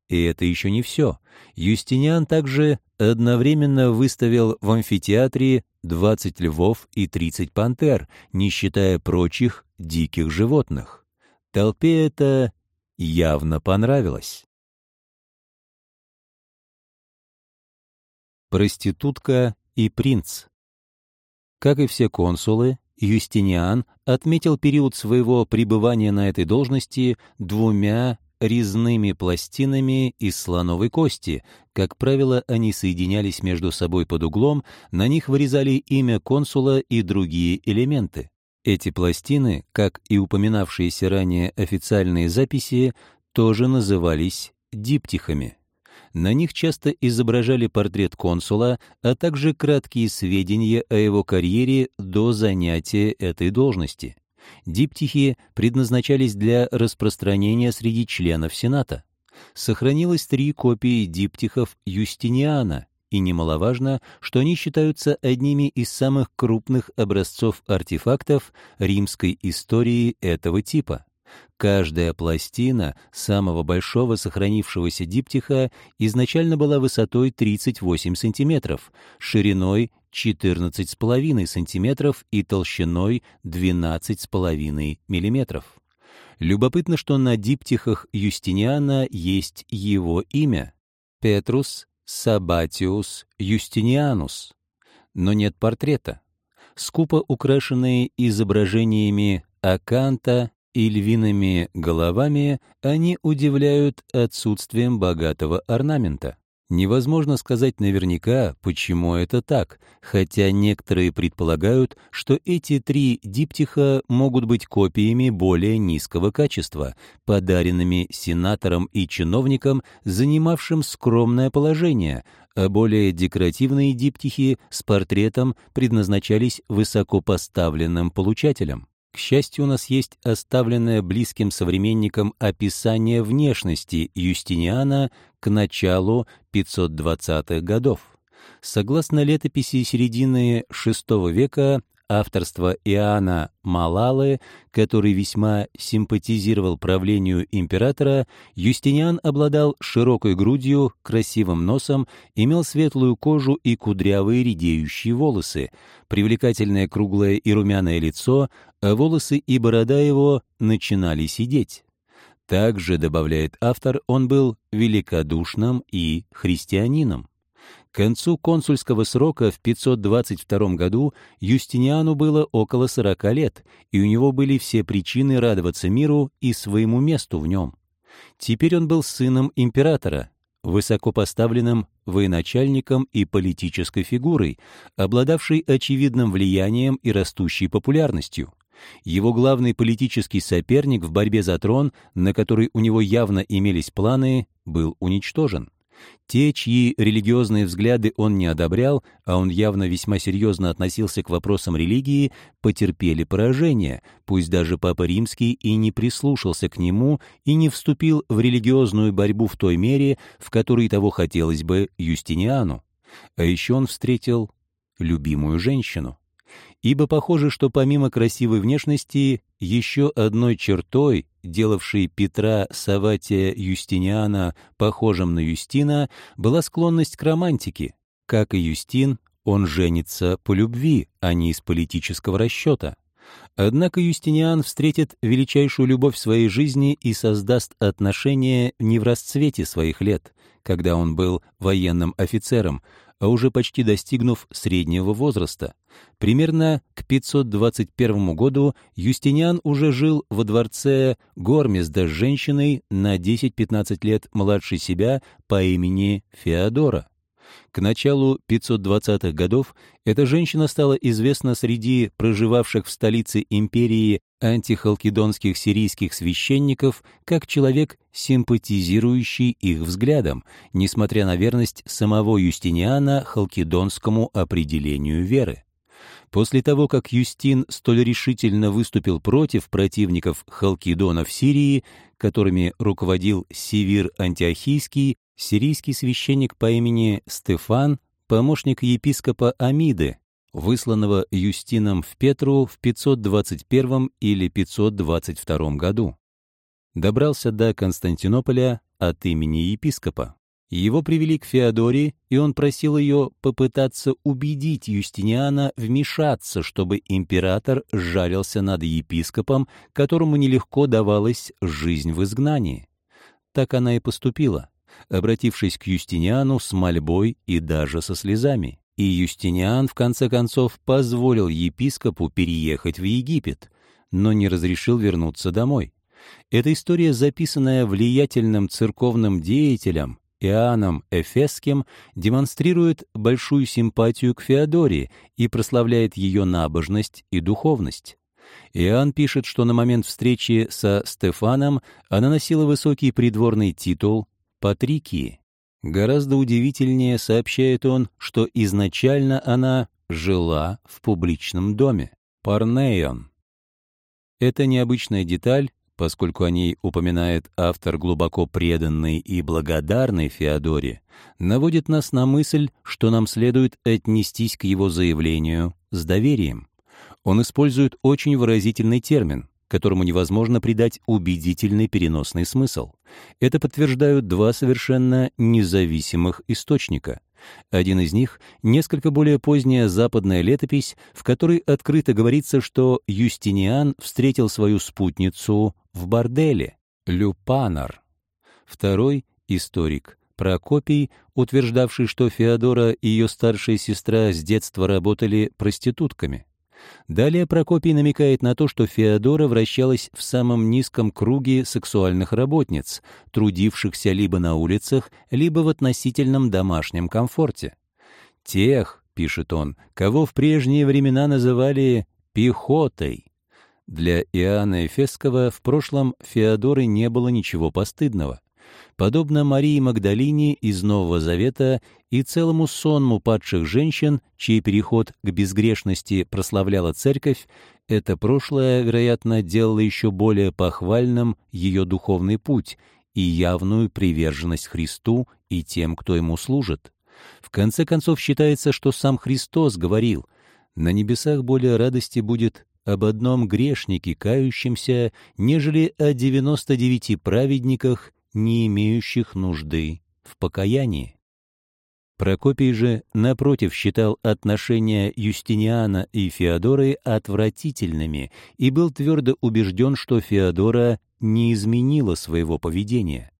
И это еще не все. Юстиниан также одновременно выставил в амфитеатре двадцать львов и тридцать пантер, не считая прочих диких животных. Толпе это явно понравилось. Проститутка и принц. Как и все консулы, Юстиниан отметил период своего пребывания на этой должности двумя резными пластинами из слоновой кости. Как правило, они соединялись между собой под углом, на них вырезали имя консула и другие элементы. Эти пластины, как и упоминавшиеся ранее официальные записи, тоже назывались диптихами. На них часто изображали портрет консула, а также краткие сведения о его карьере до занятия этой должности. Диптихи предназначались для распространения среди членов Сената. Сохранилось три копии диптихов Юстиниана, и немаловажно, что они считаются одними из самых крупных образцов артефактов римской истории этого типа. Каждая пластина самого большого сохранившегося диптиха изначально была высотой тридцать восемь сантиметров, шириной четырнадцать с половиной сантиметров и толщиной двенадцать с половиной миллиметров. Любопытно, что на диптихах Юстиниана есть его имя — Петрус Сабатиус Юстинианус, но нет портрета. Скупо украшенные изображениями аканта и львиными головами, они удивляют отсутствием богатого орнамента. Невозможно сказать наверняка, почему это так, хотя некоторые предполагают, что эти три диптиха могут быть копиями более низкого качества, подаренными сенаторам и чиновникам, занимавшим скромное положение, а более декоративные диптихи с портретом предназначались высокопоставленным получателям. К счастью, у нас есть оставленное близким современникам описание внешности Юстиниана к началу пятьсот двадцатых годов. Согласно летописи середины шестого века, авторства Иоанна Малалы, который весьма симпатизировал правлению императора, Юстиниан обладал широкой грудью, красивым носом, имел светлую кожу и кудрявые редеющие волосы, привлекательное круглое и румяное лицо, а волосы и борода его начинали сидеть. Также, добавляет автор, он был великодушным и христианином. К концу консульского срока в пятьсот двадцать втором году Юстиниану было около сорока лет, и у него были все причины радоваться миру и своему месту в нем. Теперь он был сыном императора, высокопоставленным военачальником и политической фигурой, обладавшей очевидным влиянием и растущей популярностью. Его главный политический соперник в борьбе за трон, на который у него явно имелись планы, был уничтожен. Те, чьи религиозные взгляды он не одобрял, а он явно весьма серьезно относился к вопросам религии, потерпели поражение, пусть даже Папа Римский и не прислушался к нему и не вступил в религиозную борьбу в той мере, в которой того хотелось бы Юстиниану. А еще он встретил любимую женщину. Ибо похоже, что помимо красивой внешности, еще одной чертой, делавшей Петра Саватия Юстиниана похожим на Юстина, была склонность к романтике. Как и Юстин, он женится по любви, а не из политического расчета. Однако Юстиниан встретит величайшую любовь в своей жизни и создаст отношения не в расцвете своих лет, когда он был военным офицером, а уже почти достигнув среднего возраста. Примерно к пятьсот двадцать первому году Юстиниан уже жил во дворце Гормезда с женщиной на десять-пятнадцать лет младше себя по имени Феодора. К началу пятьсот двадцатых годов эта женщина стала известна среди проживавших в столице империи антихалкидонских сирийских священников как человек, симпатизирующий их взглядам, несмотря на верность самого Юстиниана халкидонскому определению веры. После того, как Юстин столь решительно выступил против противников Халкидона в Сирии, которыми руководил Севир Антиохийский, сирийский священник по имени Стефан, помощник епископа Амиды, высланного Юстином в Петру в пятьсот двадцать первом или пятьсот двадцать втором году, добрался до Константинополя от имени епископа. Его привели к Феодоре, и он просил ее попытаться убедить Юстиниана вмешаться, чтобы император сжалился над епископом, которому нелегко давалась жизнь в изгнании. Так она и поступила, обратившись к Юстиниану с мольбой и даже со слезами. И Юстиниан, в конце концов, позволил епископу переехать в Египет, но не разрешил вернуться домой. Эта история, записанная влиятельным церковным деятелем Иоанном Эфесским, демонстрирует большую симпатию к Феодоре и прославляет ее набожность и духовность. Иоанн пишет, что на момент встречи со Стефаном она носила высокий придворный титул Патрикии. Гораздо удивительнее, сообщает он, что изначально она жила в публичном доме Парнейон. Эта необычная деталь, поскольку о ней упоминает автор, глубоко преданный и благодарный Феодоре, наводит нас на мысль, что нам следует отнестись к его заявлению с доверием. Он использует очень выразительный термин, которому невозможно придать убедительный переносный смысл. Это подтверждают два совершенно независимых источника. Один из них — несколько более поздняя западная летопись, в которой открыто говорится, что Юстиниан встретил свою спутницу в борделе, Люпанар. Второй — историк Прокопий, утверждавший, что Феодора и ее старшая сестра с детства работали проститутками. Далее Прокопий намекает на то, что Феодора вращалась в самом низком круге сексуальных работниц, трудившихся либо на улицах, либо в относительном домашнем комфорте. «Тех, — пишет он, — кого в прежние времена называли пехотой». Для Иоанна Эфесского в прошлом Феодоры не было ничего постыдного. Подобно Марии Магдалине из Нового Завета и целому сонму падших женщин, чей переход к безгрешности прославляла Церковь, это прошлое, вероятно, делало еще более похвальным ее духовный путь и явную приверженность Христу и тем, кто ему служит. В конце концов, считается, что сам Христос говорил: «На небесах более радости будет об одном грешнике, кающемся, нежели о девяноста девяти праведниках, не имеющих нужды в покаянии». Прокопий же, напротив, считал отношения Юстиниана и Феодоры отвратительными и был твердо убежден, что Феодора не изменила своего поведения.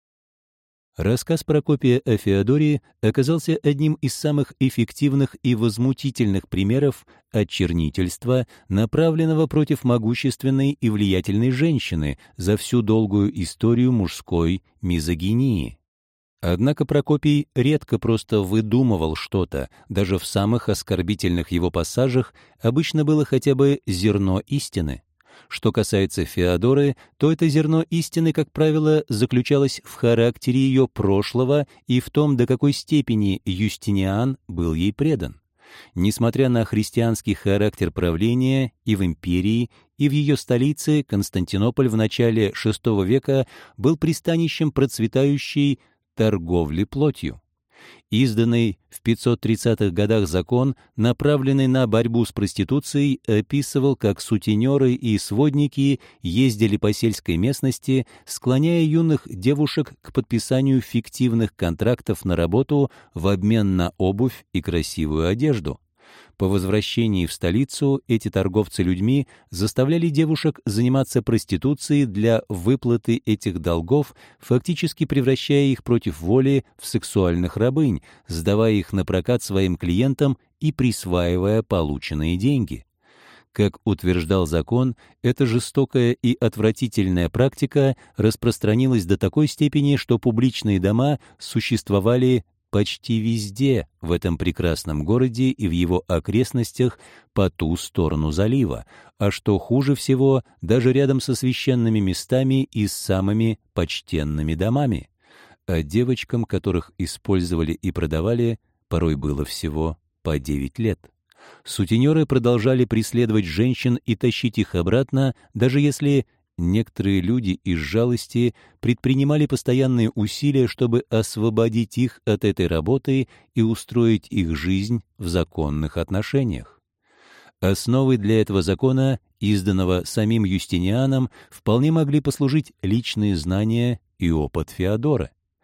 Рассказ Прокопия о Феодоре оказался одним из самых эффективных и возмутительных примеров очернительства, направленного против могущественной и влиятельной женщины за всю долгую историю мужской мизогинии. Однако Прокопий редко просто выдумывал что-то, даже в самых оскорбительных его пассажах обычно было хотя бы зерно истины. Что касается Феодоры, то это зерно истины, как правило, заключалось в характере ее прошлого и в том, до какой степени Юстиниан был ей предан. Несмотря на христианский характер правления и в империи, и в ее столице, Константинополь в начале шестого века был пристанищем процветающей торговли плотью. Изданный в пятьсот тридцатых годах закон, направленный на борьбу с проституцией, описывал, как сутенеры и сводники ездили по сельской местности, склоняя юных девушек к подписанию фиктивных контрактов на работу в обмен на обувь и красивую одежду. По возвращении в столицу эти торговцы людьми заставляли девушек заниматься проституцией для выплаты этих долгов, фактически превращая их против воли в сексуальных рабынь, сдавая их на прокат своим клиентам и присваивая полученные деньги. Как утверждал закон, эта жестокая и отвратительная практика распространилась до такой степени, что публичные дома существовали почти везде в этом прекрасном городе и в его окрестностях по ту сторону залива, а что хуже всего, даже рядом со священными местами и с самыми почтенными домами. А девочкам, которых использовали и продавали, порой было всего по девять лет. Сутенеры продолжали преследовать женщин и тащить их обратно, даже если некоторые люди из жалости предпринимали постоянные усилия, чтобы освободить их от этой работы и устроить их жизнь в законных отношениях. Основой для этого закона, изданного самим Юстинианом, вполне могли послужить личные знания и опыт Феодоры.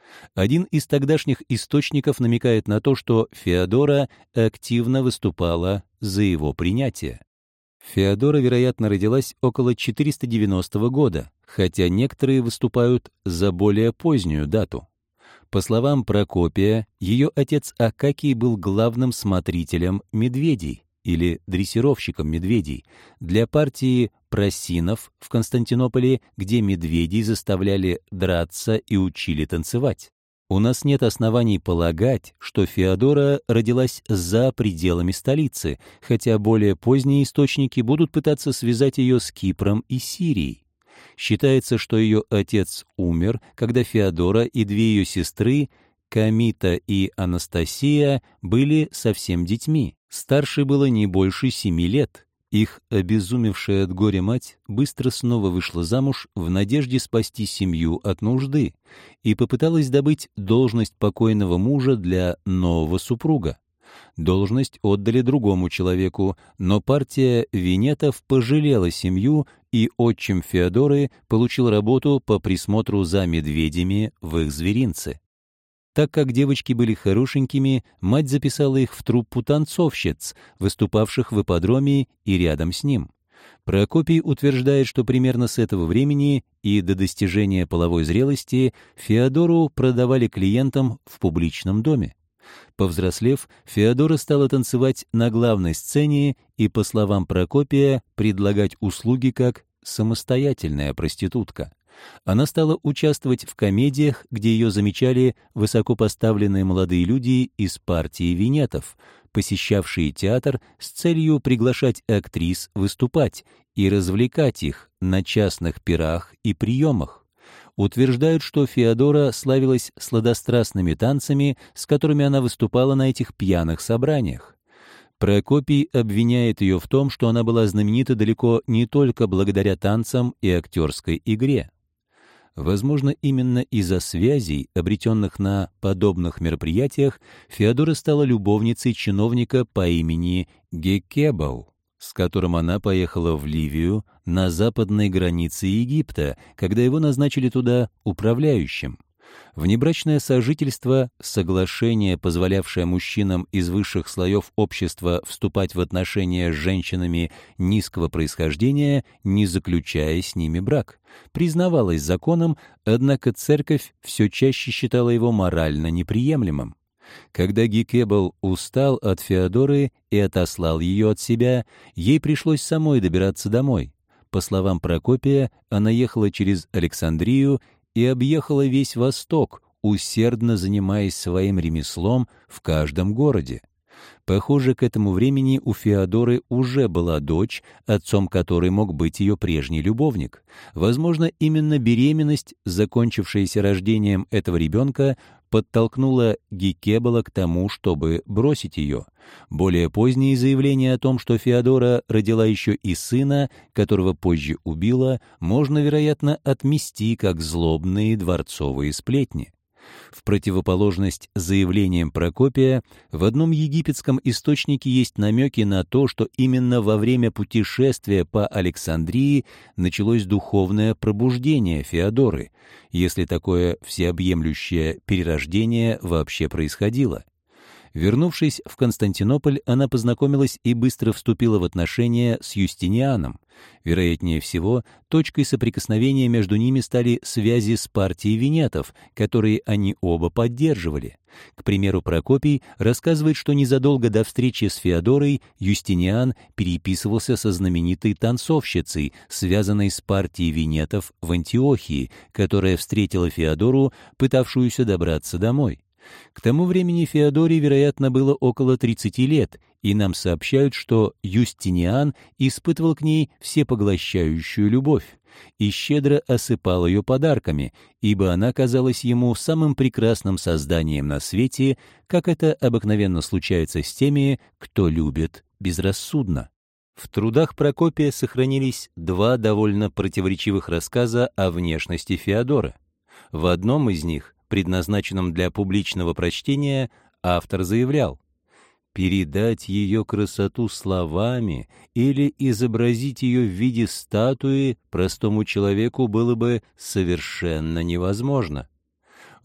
Один из тогдашних источников намекает на то, что Феодора активно выступала за его принятие. Феодора, вероятно, родилась около четыреста девяностого года, хотя некоторые выступают за более позднюю дату. По словам Прокопия, ее отец Акакий был главным смотрителем медведей или дрессировщиком медведей для партии просинов в Константинополе, где медведей заставляли драться и учили танцевать. У нас нет оснований полагать, что Феодора родилась за пределами столицы, хотя более поздние источники будут пытаться связать ее с Кипром и Сирией. Считается, что ее отец умер, когда Феодора и две ее сестры, Камита и Анастасия, были совсем детьми. Старшей было не больше семи лет. Их обезумевшая от горя мать быстро снова вышла замуж в надежде спасти семью от нужды и попыталась добыть должность покойного мужа для нового супруга. Должность отдали другому человеку, но партия Венетов пожалела семью, и отчим Феодоры получил работу по присмотру за медведями в их зверинце. Так как девочки были хорошенькими, мать записала их в труппу танцовщиц, выступавших в ипподроме и рядом с ним. Прокопий утверждает, что примерно с этого времени и до достижения половой зрелости Феодору продавали клиентам в публичном доме. Повзрослев, Феодора стала танцевать на главной сцене и, по словам Прокопия, предлагать услуги как самостоятельная проститутка. Она стала участвовать в комедиях, где ее замечали высокопоставленные молодые люди из партии Венетов, посещавшие театр с целью приглашать актрис выступать и развлекать их на частных пирах и приемах. Утверждают, что Феодора славилась сладострастными танцами, с которыми она выступала на этих пьяных собраниях. Прокопий обвиняет ее в том, что она была знаменита далеко не только благодаря танцам и актерской игре. Возможно, именно из-за связей, обретенных на подобных мероприятиях, Феодора стала любовницей чиновника по имени Геккебау, с которым она поехала в Ливию на западной границе Египта, когда его назначили туда управляющим. Внебрачное сожительство, соглашение, позволявшее мужчинам из высших слоев общества вступать в отношения с женщинами низкого происхождения, не заключая с ними брак, признавалось законом, однако церковь все чаще считала его морально неприемлемым. Когда Геккебал устал от Феодоры и отослал ее от себя, ей пришлось самой добираться домой. По словам Прокопия, она ехала через Александрию и объехала весь Восток, усердно занимаясь своим ремеслом в каждом городе. Похоже, к этому времени у Феодоры уже была дочь, отцом которой мог быть ее прежний любовник. Возможно, именно беременность, закончившаяся рождением этого ребенка, подтолкнула Геккебала к тому, чтобы бросить ее. Более поздние заявления о том, что Феодора родила еще и сына, которого позже убила, можно, вероятно, отмести как злобные дворцовые сплетни. В противоположность заявлениям Прокопия, в одном египетском источнике есть намеки на то, что именно во время путешествия по Александрии началось духовное пробуждение Феодоры, если такое всеобъемлющее перерождение вообще происходило. Вернувшись в Константинополь, она познакомилась и быстро вступила в отношения с Юстинианом. Вероятнее всего, точкой соприкосновения между ними стали связи с партией Венетов, которые они оба поддерживали. К примеру, Прокопий рассказывает, что незадолго до встречи с Феодорой Юстиниан переписывался со знаменитой танцовщицей, связанной с партией Венетов в Антиохии, которая встретила Феодору, пытавшуюся добраться домой. К тому времени Феодоре, вероятно, было около тридцати лет, и нам сообщают, что Юстиниан испытывал к ней всепоглощающую любовь и щедро осыпал ее подарками, ибо она казалась ему самым прекрасным созданием на свете, как это обыкновенно случается с теми, кто любит безрассудно. В трудах Прокопия сохранились два довольно противоречивых рассказа о внешности Феодоры. В одном из них, предназначенном для публичного прочтения, автор заявлял: «Передать ее красоту словами или изобразить ее в виде статуи простому человеку было бы совершенно невозможно».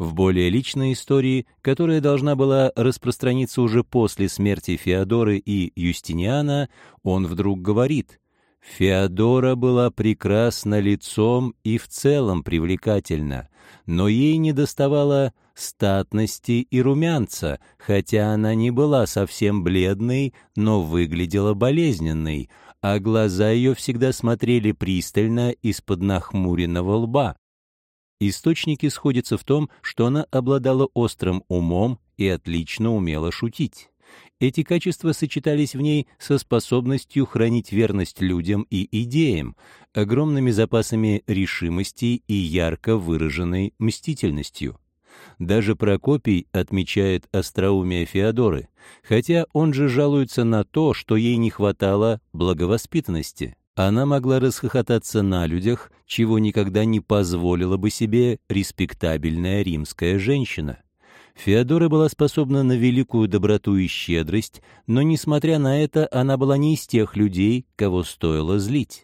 В более личной истории, которая должна была распространиться уже после смерти Феодоры и Юстиниана, он вдруг говорит: «Феодора была прекрасна лицом и в целом привлекательна, но ей недоставало статности и румянца, хотя она не была совсем бледной, но выглядела болезненной, а глаза ее всегда смотрели пристально из-под нахмуренного лба». Источники сходятся в том, что она обладала острым умом и отлично умела шутить. Эти качества сочетались в ней со способностью хранить верность людям и идеям, огромными запасами решимости и ярко выраженной мстительностью. Даже Прокопий отмечает остроумие Феодоры, хотя он же жалуется на то, что ей не хватало благовоспитанности. Она могла расхохотаться на людях, чего никогда не позволила бы себе респектабельная римская женщина. Феодора была способна на великую доброту и щедрость, но, несмотря на это, она была не из тех людей, кого стоило злить.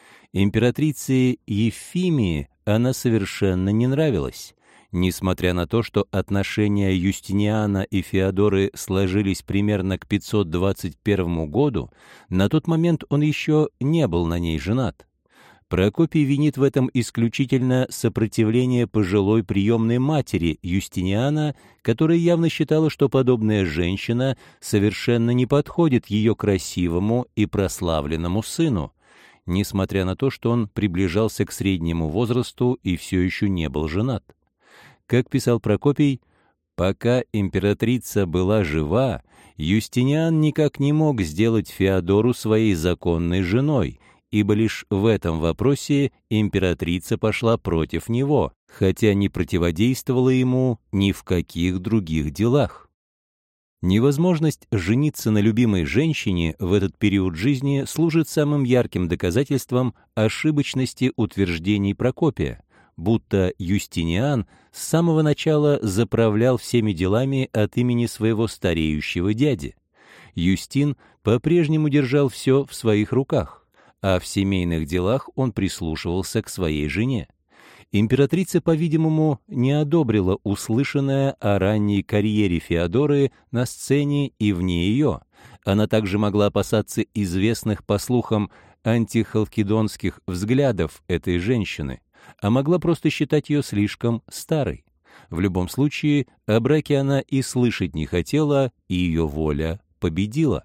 Императрице Евфимии она совершенно не нравилась. Несмотря на то, что отношения Юстиниана и Феодоры сложились примерно к пятьсот двадцать первому году, на тот момент он еще не был на ней женат. Прокопий винит в этом исключительно сопротивление пожилой приемной матери Юстиниана, которая явно считала, что подобная женщина совершенно не подходит ее красивому и прославленному сыну, несмотря на то, что он приближался к среднему возрасту и все еще не был женат. Как писал Прокопий, «Пока императрица была жива, Юстиниан никак не мог сделать Феодору своей законной женой, ибо лишь в этом вопросе императрица пошла против него, хотя не противодействовала ему ни в каких других делах». Невозможность жениться на любимой женщине в этот период жизни служит самым ярким доказательством ошибочности утверждений Прокопия, будто Юстиниан с самого начала заправлял всеми делами от имени своего стареющего дяди. Юстин по-прежнему держал все в своих руках, а в семейных делах он прислушивался к своей жене. Императрица, по-видимому, не одобрила услышанное о ранней карьере Феодоры на сцене и вне ее. Она также могла опасаться известных, по слухам, антихалкидонских взглядов этой женщины, а могла просто считать ее слишком старой. В любом случае, о браке она и слышать не хотела, и ее воля победила.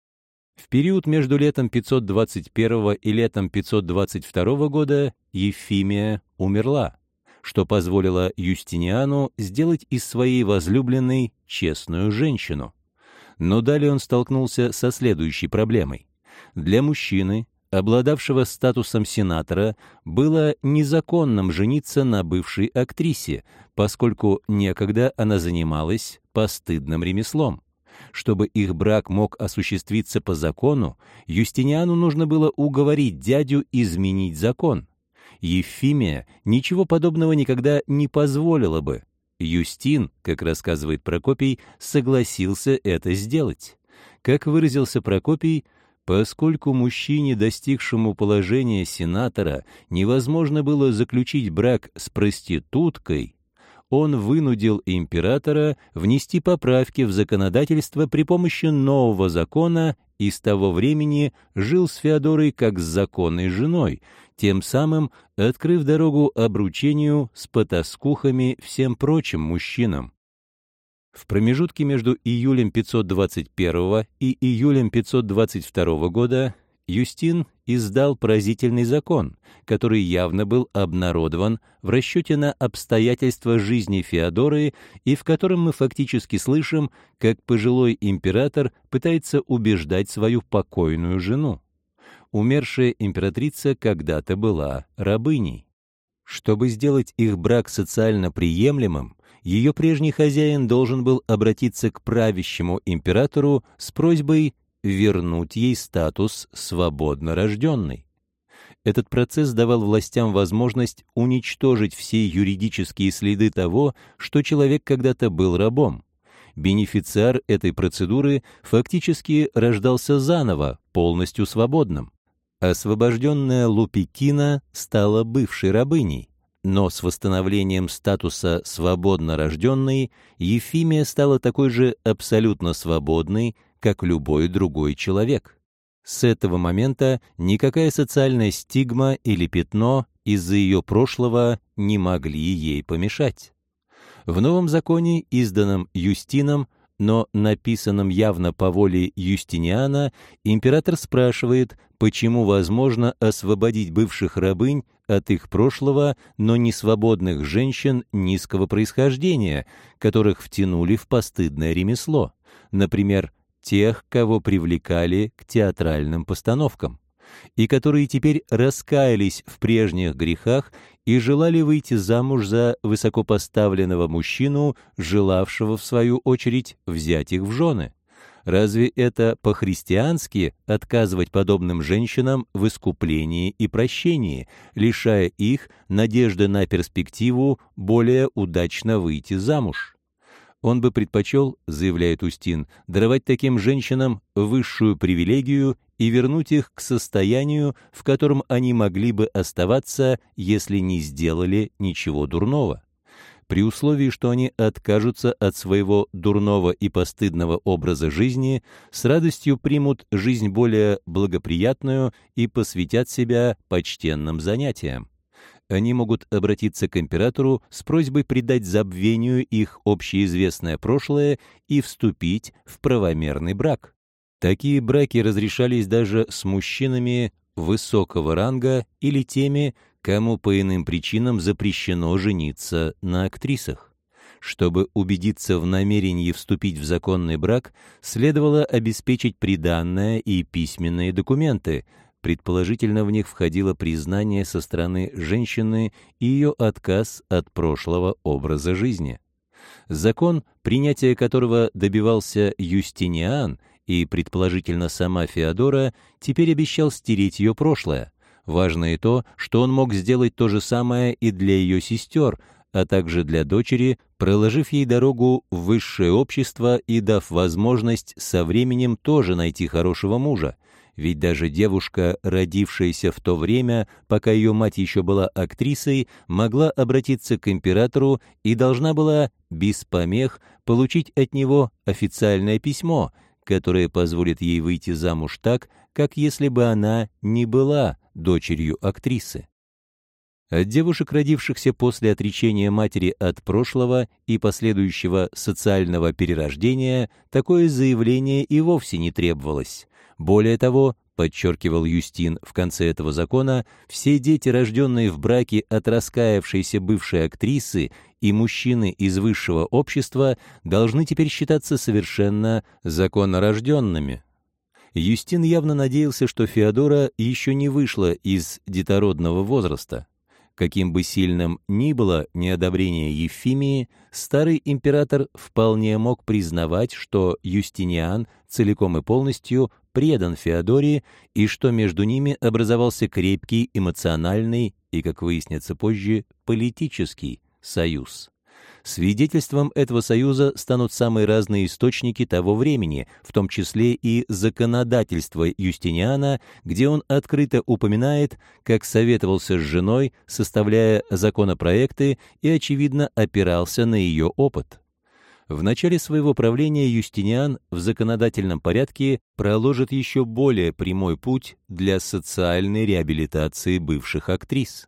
В период между летом пятьсот двадцать первого и летом пятьсот двадцать второго года Евфимия умерла, что позволило Юстиниану сделать из своей возлюбленной честную женщину. Но далее он столкнулся со следующей проблемой. Для мужчины, обладавшего статусом сенатора, было незаконным жениться на бывшей актрисе, поскольку некогда она занималась постыдным ремеслом. Чтобы их брак мог осуществиться по закону, Юстиниану нужно было уговорить дядю изменить закон. Евфимия ничего подобного никогда не позволила бы. Юстин, как рассказывает Прокопий, согласился это сделать. Как выразился Прокопий, поскольку мужчине, достигшему положения сенатора, невозможно было заключить брак с проституткой, он вынудил императора внести поправки в законодательство при помощи нового закона и с того времени жил с Феодорой как с законной женой, тем самым открыв дорогу обручению с потаскухами всем прочим мужчинам. В промежутке между июлем пятьсот двадцать первого и июлем пятьсот двадцать второго года Юстин издал поразительный закон, который явно был обнародован в расчете на обстоятельства жизни Феодоры и в котором мы фактически слышим, как пожилой император пытается убеждать свою покойную жену. Умершая императрица когда-то была рабыней. Чтобы сделать их брак социально приемлемым, ее прежний хозяин должен был обратиться к правящему императору с просьбой вернуть ей статус свободно рожденной. Этот процесс давал властям возможность уничтожить все юридические следы того, что человек когда-то был рабом. Бенефициар этой процедуры фактически рождался заново, полностью свободным. Освобожденная Лупикина стала бывшей рабыней, Но с восстановлением статуса «свободно рожденной» Ефимия стала такой же абсолютно свободной, как любой другой человек. С этого момента никакая социальная стигма или пятно из-за ее прошлого не могли ей помешать. В новом законе, изданном Юстином, но написанном явно по воле Юстиниана, император спрашивает, почему возможно освободить бывших рабынь от их прошлого, но не свободных женщин низкого происхождения, которых втянули в постыдное ремесло, например, тех, кого привлекали к театральным постановкам, и которые теперь раскаялись в прежних грехах и желали выйти замуж за высокопоставленного мужчину, желавшего, в свою очередь, взять их в жены. Разве это по-христиански отказывать подобным женщинам в искуплении и прощении, лишая их надежды на перспективу более удачно выйти замуж? Он бы предпочел, заявляет Устин, даровать таким женщинам высшую привилегию и вернуть их к состоянию, в котором они могли бы оставаться, если не сделали ничего дурного. При условии, что они откажутся от своего дурного и постыдного образа жизни, с радостью примут жизнь более благоприятную и посвятят себя почтенным занятиям. Они могут обратиться к императору с просьбой предать забвению их общеизвестное прошлое и вступить в правомерный брак. Такие браки разрешались даже с мужчинами высокого ранга или теми, кому по иным причинам запрещено жениться на актрисах. Чтобы убедиться в намерении вступить в законный брак, следовало обеспечить приданное и письменные документы. Предположительно, в них входило признание со стороны женщины и ее отказ от прошлого образа жизни. Закон, принятия которого добивался Юстиниан и, предположительно, сама Феодора, теперь обещал стереть ее прошлое. Важно и то, что он мог сделать то же самое и для ее сестер, а также для дочери, проложив ей дорогу в высшее общество и дав возможность со временем тоже найти хорошего мужа. Ведь даже девушка, родившаяся в то время, пока ее мать еще была актрисой, могла обратиться к императору и должна была, без помех, получить от него официальное письмо, которое позволит ей выйти замуж так, как если бы она не была дочерью актрисы. От девушек, родившихся после отречения матери от прошлого и последующего социального перерождения, такое заявление и вовсе не требовалось. Более того, подчеркивал Юстин в конце этого закона, все дети, рожденные в браке от раскаявшейся бывшей актрисы и мужчины из высшего общества, должны теперь считаться совершенно законнорожденными. Юстин явно надеялся, что Феодора еще не вышла из детородного возраста. Каким бы сильным ни было неодобрение Ефимии, старый император вполне мог признавать, что Юстиниан целиком и полностью предан Феодоре и что между ними образовался крепкий эмоциональный и, как выяснится позже, политический союз. Свидетельством этого союза станут самые разные источники того времени, в том числе и законодательство Юстиниана, где он открыто упоминает, как советовался с женой, составляя законопроекты, и, очевидно, опирался на ее опыт. В начале своего правления Юстиниан в законодательном порядке проложит еще более прямой путь для социальной реабилитации бывших актрис.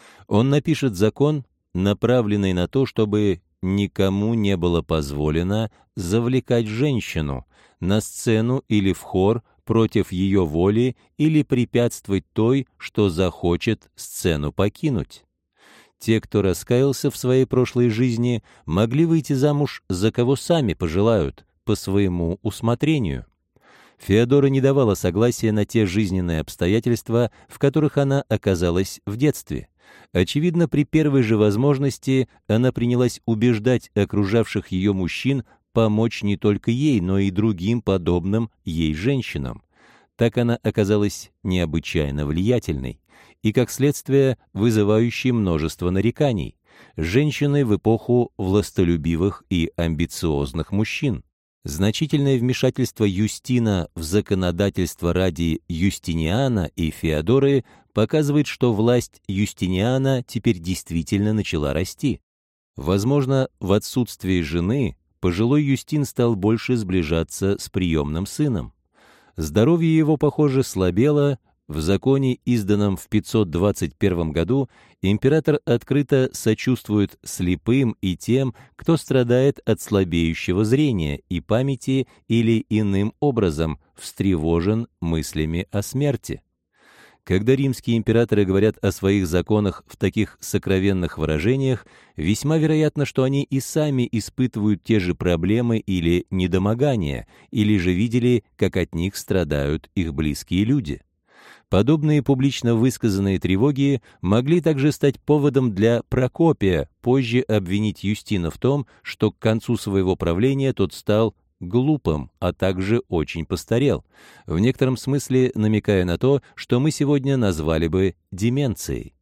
Он напишет закон, направленный на то, чтобы никому не было позволено завлекать женщину на сцену или в хор против ее воли или препятствовать той, что захочет сцену покинуть. Те, кто раскаялся в своей прошлой жизни, могли выйти замуж за кого сами пожелают, по своему усмотрению. Феодора не давала согласия на те жизненные обстоятельства, в которых она оказалась в детстве. Очевидно, при первой же возможности она принялась убеждать окружавших ее мужчин помочь не только ей, но и другим подобным ей женщинам. Так она оказалась необычайно влиятельной и, как следствие, вызывающей множество нареканий. Женщины в эпоху властолюбивых и амбициозных мужчин. Значительное вмешательство Юстина в законодательство ради Юстиниана и Феодоры показывает, что власть Юстиниана теперь действительно начала расти. Возможно, в отсутствие жены пожилой Юстин стал больше сближаться с приемным сыном. Здоровье его, похоже, слабело. В законе, изданном в пятьсот двадцать первом году, император открыто сочувствует слепым и тем, кто страдает от слабеющего зрения и памяти или иным образом встревожен мыслями о смерти. Когда римские императоры говорят о своих законах в таких сокровенных выражениях, весьма вероятно, что они и сами испытывают те же проблемы или недомогания, или же видели, как от них страдают их близкие люди. Подобные публично высказанные тревоги могли также стать поводом для Прокопия позже обвинить Юстина в том, что к концу своего правления тот стал глупым, а также очень постарел, в некотором смысле намекая на то, что мы сегодня назвали бы деменцией.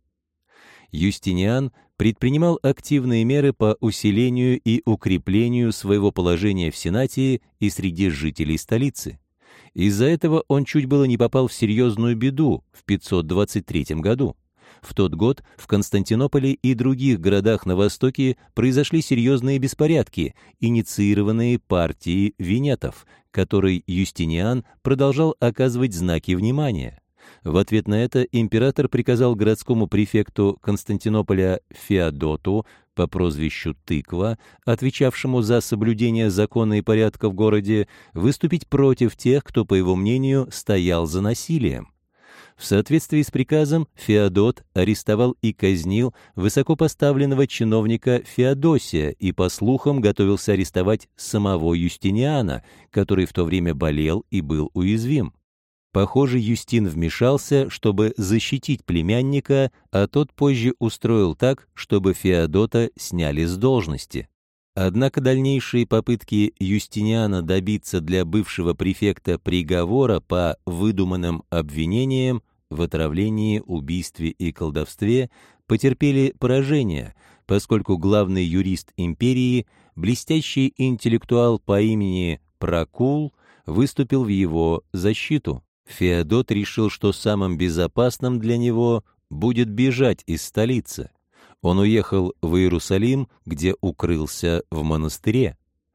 Юстиниан предпринимал активные меры по усилению и укреплению своего положения в Сенате и среди жителей столицы. Из-за этого он чуть было не попал в серьезную беду в пятьсот двадцать третьем году. В тот год в Константинополе и других городах на Востоке произошли серьезные беспорядки, инициированные партией венетов, которой Юстиниан продолжал оказывать знаки внимания. В ответ на это император приказал городскому префекту Константинополя Феодоту по прозвищу Тыква, отвечавшему за соблюдение закона и порядка в городе, выступить против тех, кто, по его мнению, стоял за насилием. В соответствии с приказом Феодот арестовал и казнил высокопоставленного чиновника Феодосия и, по слухам, готовился арестовать самого Юстиниана, который в то время болел и был уязвим. Похоже, Юстин вмешался, чтобы защитить племянника, а тот позже устроил так, чтобы Феодота сняли с должности. Однако дальнейшие попытки Юстиниана добиться для бывшего префекта приговора по выдуманным обвинениям в отравлении, убийстве и колдовстве потерпели поражение, поскольку главный юрист империи, блестящий интеллектуал по имени Прокул, выступил в его защиту. Феодот решил, что самым безопасным для него будет бежать из столицы. Он уехал в Иерусалим, где укрылся в монастыре.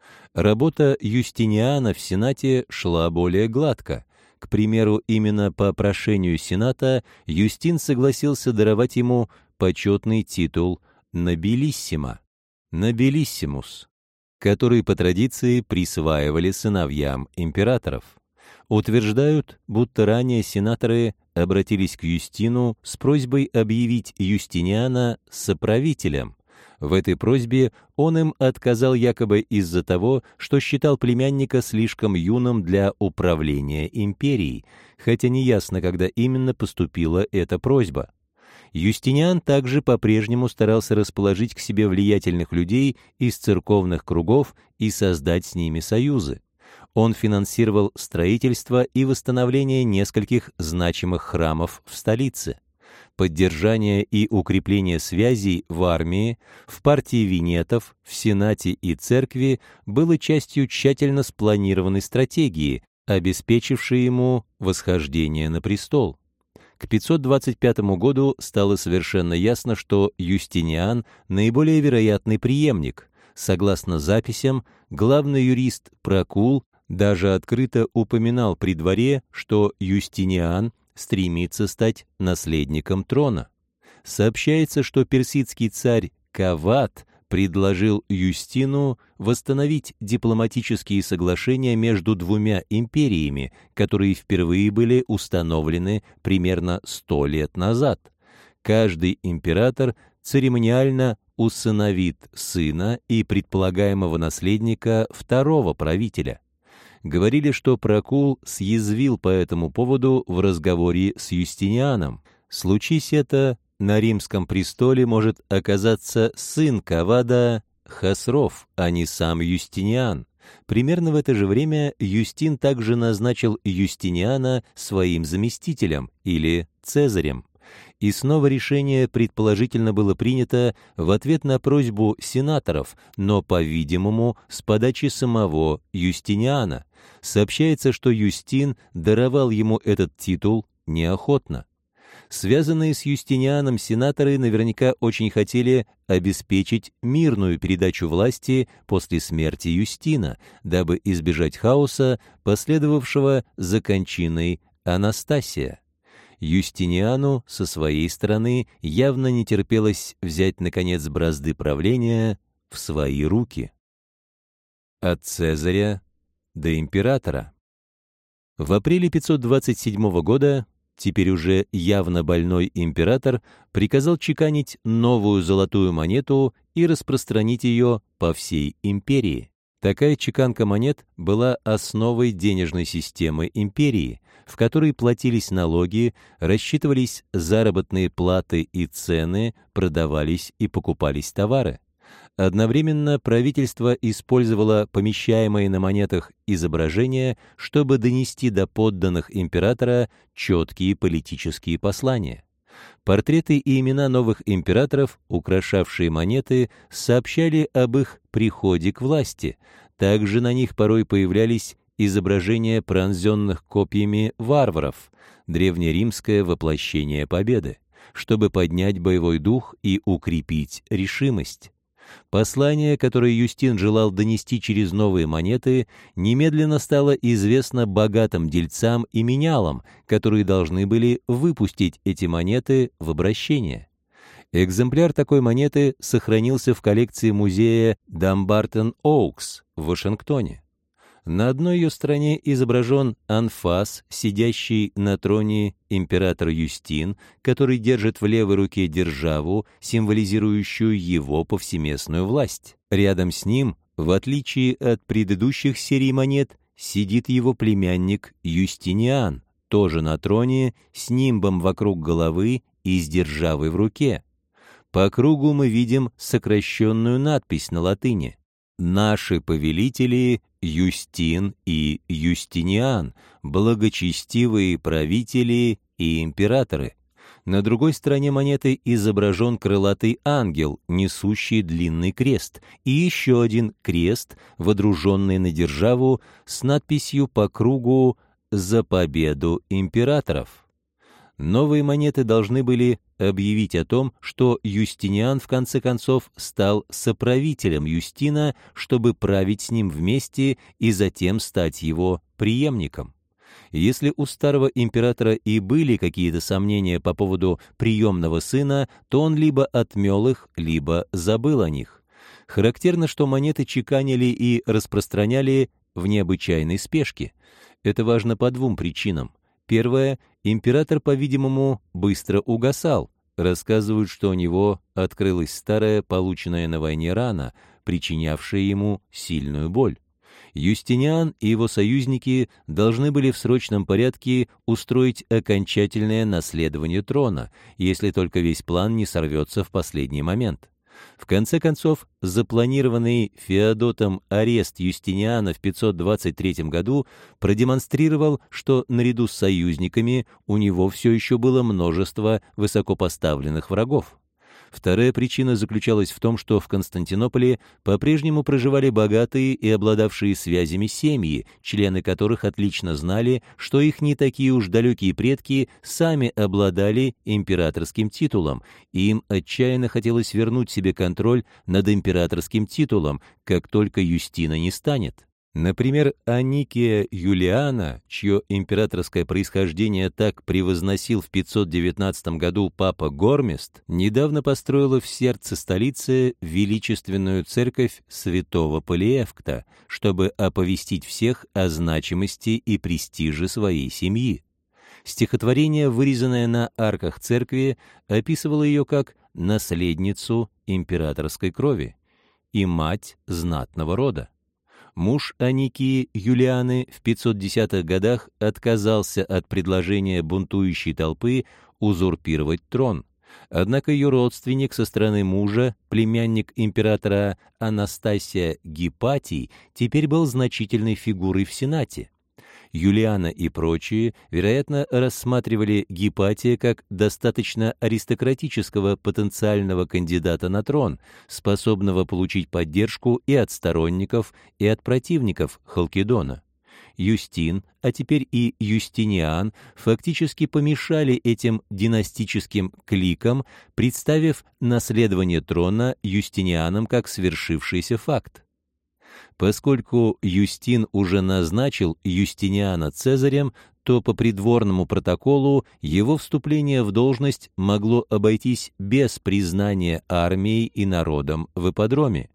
Работа Юстиниана в Сенате шла более гладко. К примеру, именно по прошению Сената Юстин согласился даровать ему почетный титул «нобилиссимо» «нобилиссимус», который по традиции присваивали сыновьям императоров. Утверждают, будто ранее сенаторы обратились к Юстину с просьбой объявить Юстиниана соправителем. В этой просьбе он им отказал якобы из-за того, что считал племянника слишком юным для управления империей, хотя неясно, когда именно поступила эта просьба. Юстиниан также по-прежнему старался расположить к себе влиятельных людей из церковных кругов и создать с ними союзы. Он финансировал строительство и восстановление нескольких значимых храмов в столице. Поддержание и укрепление связей в армии, в партии венетов, в Сенате и церкви было частью тщательно спланированной стратегии, обеспечившей ему восхождение на престол. К пятьсот двадцать пятому году стало совершенно ясно, что Юстиниан — наиболее вероятный преемник. Согласно записям, главный юрист Прокул даже открыто упоминал при дворе, что Юстиниан стремится стать наследником трона. Сообщается, что персидский царь Кавад предложил Юстину восстановить дипломатические соглашения между двумя империями, которые впервые были установлены примерно сто лет назад. Каждый император церемониально усыновит сына и предполагаемого наследника второго правителя. Говорили, что Прокул съязвил по этому поводу в разговоре с Юстинианом. Случись это, на римском престоле может оказаться сын Кавада Хасров, а не сам Юстиниан. Примерно в это же время Юстин также назначил Юстиниана своим заместителем или Цезарем. И снова решение предположительно было принято в ответ на просьбу сенаторов, но, по-видимому, с подачи самого Юстиниана. Сообщается, что Юстин даровал ему этот титул неохотно. Связанные с Юстинианом сенаторы наверняка очень хотели обеспечить мирную передачу власти после смерти Юстина, дабы избежать хаоса, последовавшего за кончиной Анастасия. Юстиниану со своей стороны явно не терпелось взять, наконец, бразды правления в свои руки. От Цезаря до императора. В апреле пятьсот двадцать седьмого года теперь уже явно больной император приказал чеканить новую золотую монету и распространить ее по всей империи. Такая чеканка монет была основой денежной системы империи, в которой платились налоги, рассчитывались заработные платы и цены, продавались и покупались товары. Одновременно правительство использовало помещаемые на монетах изображения, чтобы донести до подданных императора четкие политические послания. Портреты и имена новых императоров, украшавшие монеты, сообщали об их приходе к власти. Также на них порой появлялись изображения пронзенных копьями варваров, древнеримское воплощение победы, чтобы поднять боевой дух и укрепить решимость. Послание, которое Юстин желал донести через новые монеты, немедленно стало известно богатым дельцам и менялам, которые должны были выпустить эти монеты в обращение. Экземпляр такой монеты сохранился в коллекции музея Дамбартон-Оукс в Вашингтоне. На одной ее стороне изображен анфас, сидящий на троне император Юстин, который держит в левой руке державу, символизирующую его повсеместную власть. Рядом с ним, в отличие от предыдущих серий монет, сидит его племянник Юстиниан, тоже на троне, с нимбом вокруг головы и с державой в руке. По кругу мы видим сокращенную надпись на латыни: «Наши повелители Юстин и Юстиниан, благочестивые правители и императоры». На другой стороне монеты изображен крылатый ангел, несущий длинный крест, и еще один крест, водруженный на державу, с надписью по кругу «За победу императоров». Новые монеты должны были объявить о том, что Юстиниан в конце концов стал соправителем Юстина, чтобы править с ним вместе и затем стать его преемником. Если у старого императора и были какие-то сомнения по поводу приемного сына, то он либо отмел их, либо забыл о них. Характерно, что монеты чеканили и распространяли в необычайной спешке. Это важно по двум причинам. Первое. Император, по-видимому, быстро угасал. Рассказывают, что у него открылась старая, полученная на войне рана, причинявшая ему сильную боль. Юстиниан и его союзники должны были в срочном порядке устроить окончательное наследование трона, если только весь план не сорвется в последний момент. В конце концов, запланированный Феодотом арест Юстиниана в пятьсот двадцать третьем году продемонстрировал, что наряду с союзниками у него все еще было множество высокопоставленных врагов. Вторая причина заключалась в том, что в Константинополе по-прежнему проживали богатые и обладавшие связями семьи, члены которых отлично знали, что их не такие уж далекие предки сами обладали императорским титулом, и им отчаянно хотелось вернуть себе контроль над императорским титулом, как только Юстина не станет. Например, Аникия Юлиана, чье императорское происхождение так превозносил в пятьсот девятнадцатом году папа Гормест, недавно построила в сердце столицы величественную церковь святого Полиевкта, чтобы оповестить всех о значимости и престиже своей семьи. Стихотворение, вырезанное на арках церкви, описывало ее как наследницу императорской крови и мать знатного рода. Муж Аникии Юлианы в пятьсот десятых годах отказался от предложения бунтующей толпы узурпировать трон. Однако ее родственник со стороны мужа, племянник императора Анастасия Гипатий, теперь был значительной фигурой в Сенате. Юлиана и прочие, вероятно, рассматривали Гипатия как достаточно аристократического потенциального кандидата на трон, способного получить поддержку и от сторонников, и от противников Халкидона. Юстин, а теперь и Юстиниан, фактически помешали этим династическим кликам, представив наследование трона Юстинианом как свершившийся факт. Поскольку Юстин уже назначил Юстиниана цезарем, то по придворному протоколу его вступление в должность могло обойтись без признания армией и народом в ипподроме.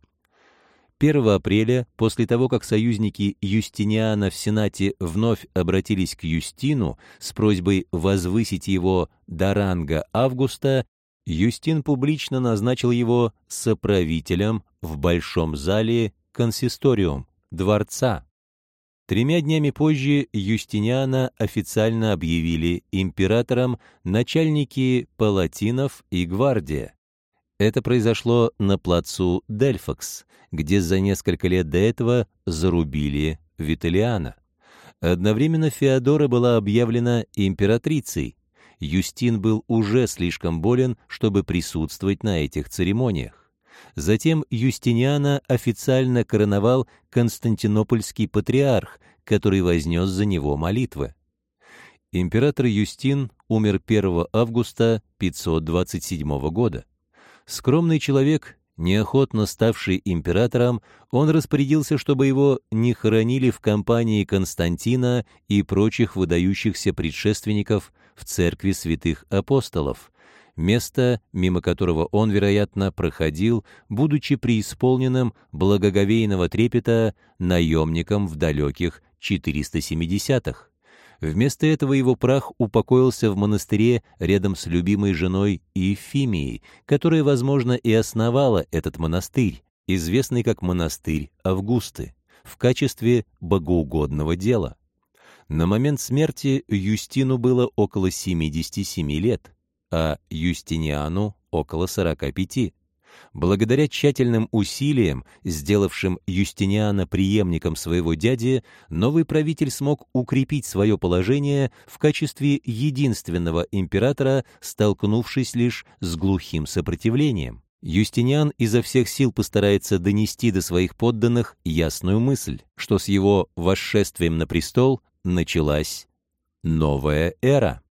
первого апреля, после того, как союзники Юстиниана в Сенате вновь обратились к Юстину с просьбой возвысить его до ранга Августа, Юстин публично назначил его соправителем в Большом зале консисториум, дворца. Тремя днями позже Юстиниана официально объявили императором начальники палатинов и гвардия. Это произошло на плацу Дельфокс, где за несколько лет до этого зарубили Виталиана. Одновременно Феодора была объявлена императрицей. Юстин был уже слишком болен, чтобы присутствовать на этих церемониях. Затем Юстиниана официально короновал Константинопольский патриарх, который вознес за него молитвы. Император Юстин умер первого августа пятьсот двадцать седьмого года. Скромный человек, неохотно ставший императором, он распорядился, чтобы его не хоронили в компании Константина и прочих выдающихся предшественников в церкви святых апостолов, место, мимо которого он, вероятно, проходил, будучи преисполненным благоговейного трепета наемником в далеких четыреста семидесятых. Вместо этого его прах упокоился в монастыре рядом с любимой женой Ефимией, которая, возможно, и основала этот монастырь, известный как монастырь Августы, в качестве богоугодного дела. На момент смерти Юстину было около семидесяти семи лет, а Юстиниану около сорока пяти. Благодаря тщательным усилиям, сделавшим Юстиниана преемником своего дяди, новый правитель смог укрепить свое положение в качестве единственного императора, столкнувшись лишь с глухим сопротивлением. Юстиниан изо всех сил постарается донести до своих подданных ясную мысль, что с его восшествием на престол началась новая эра.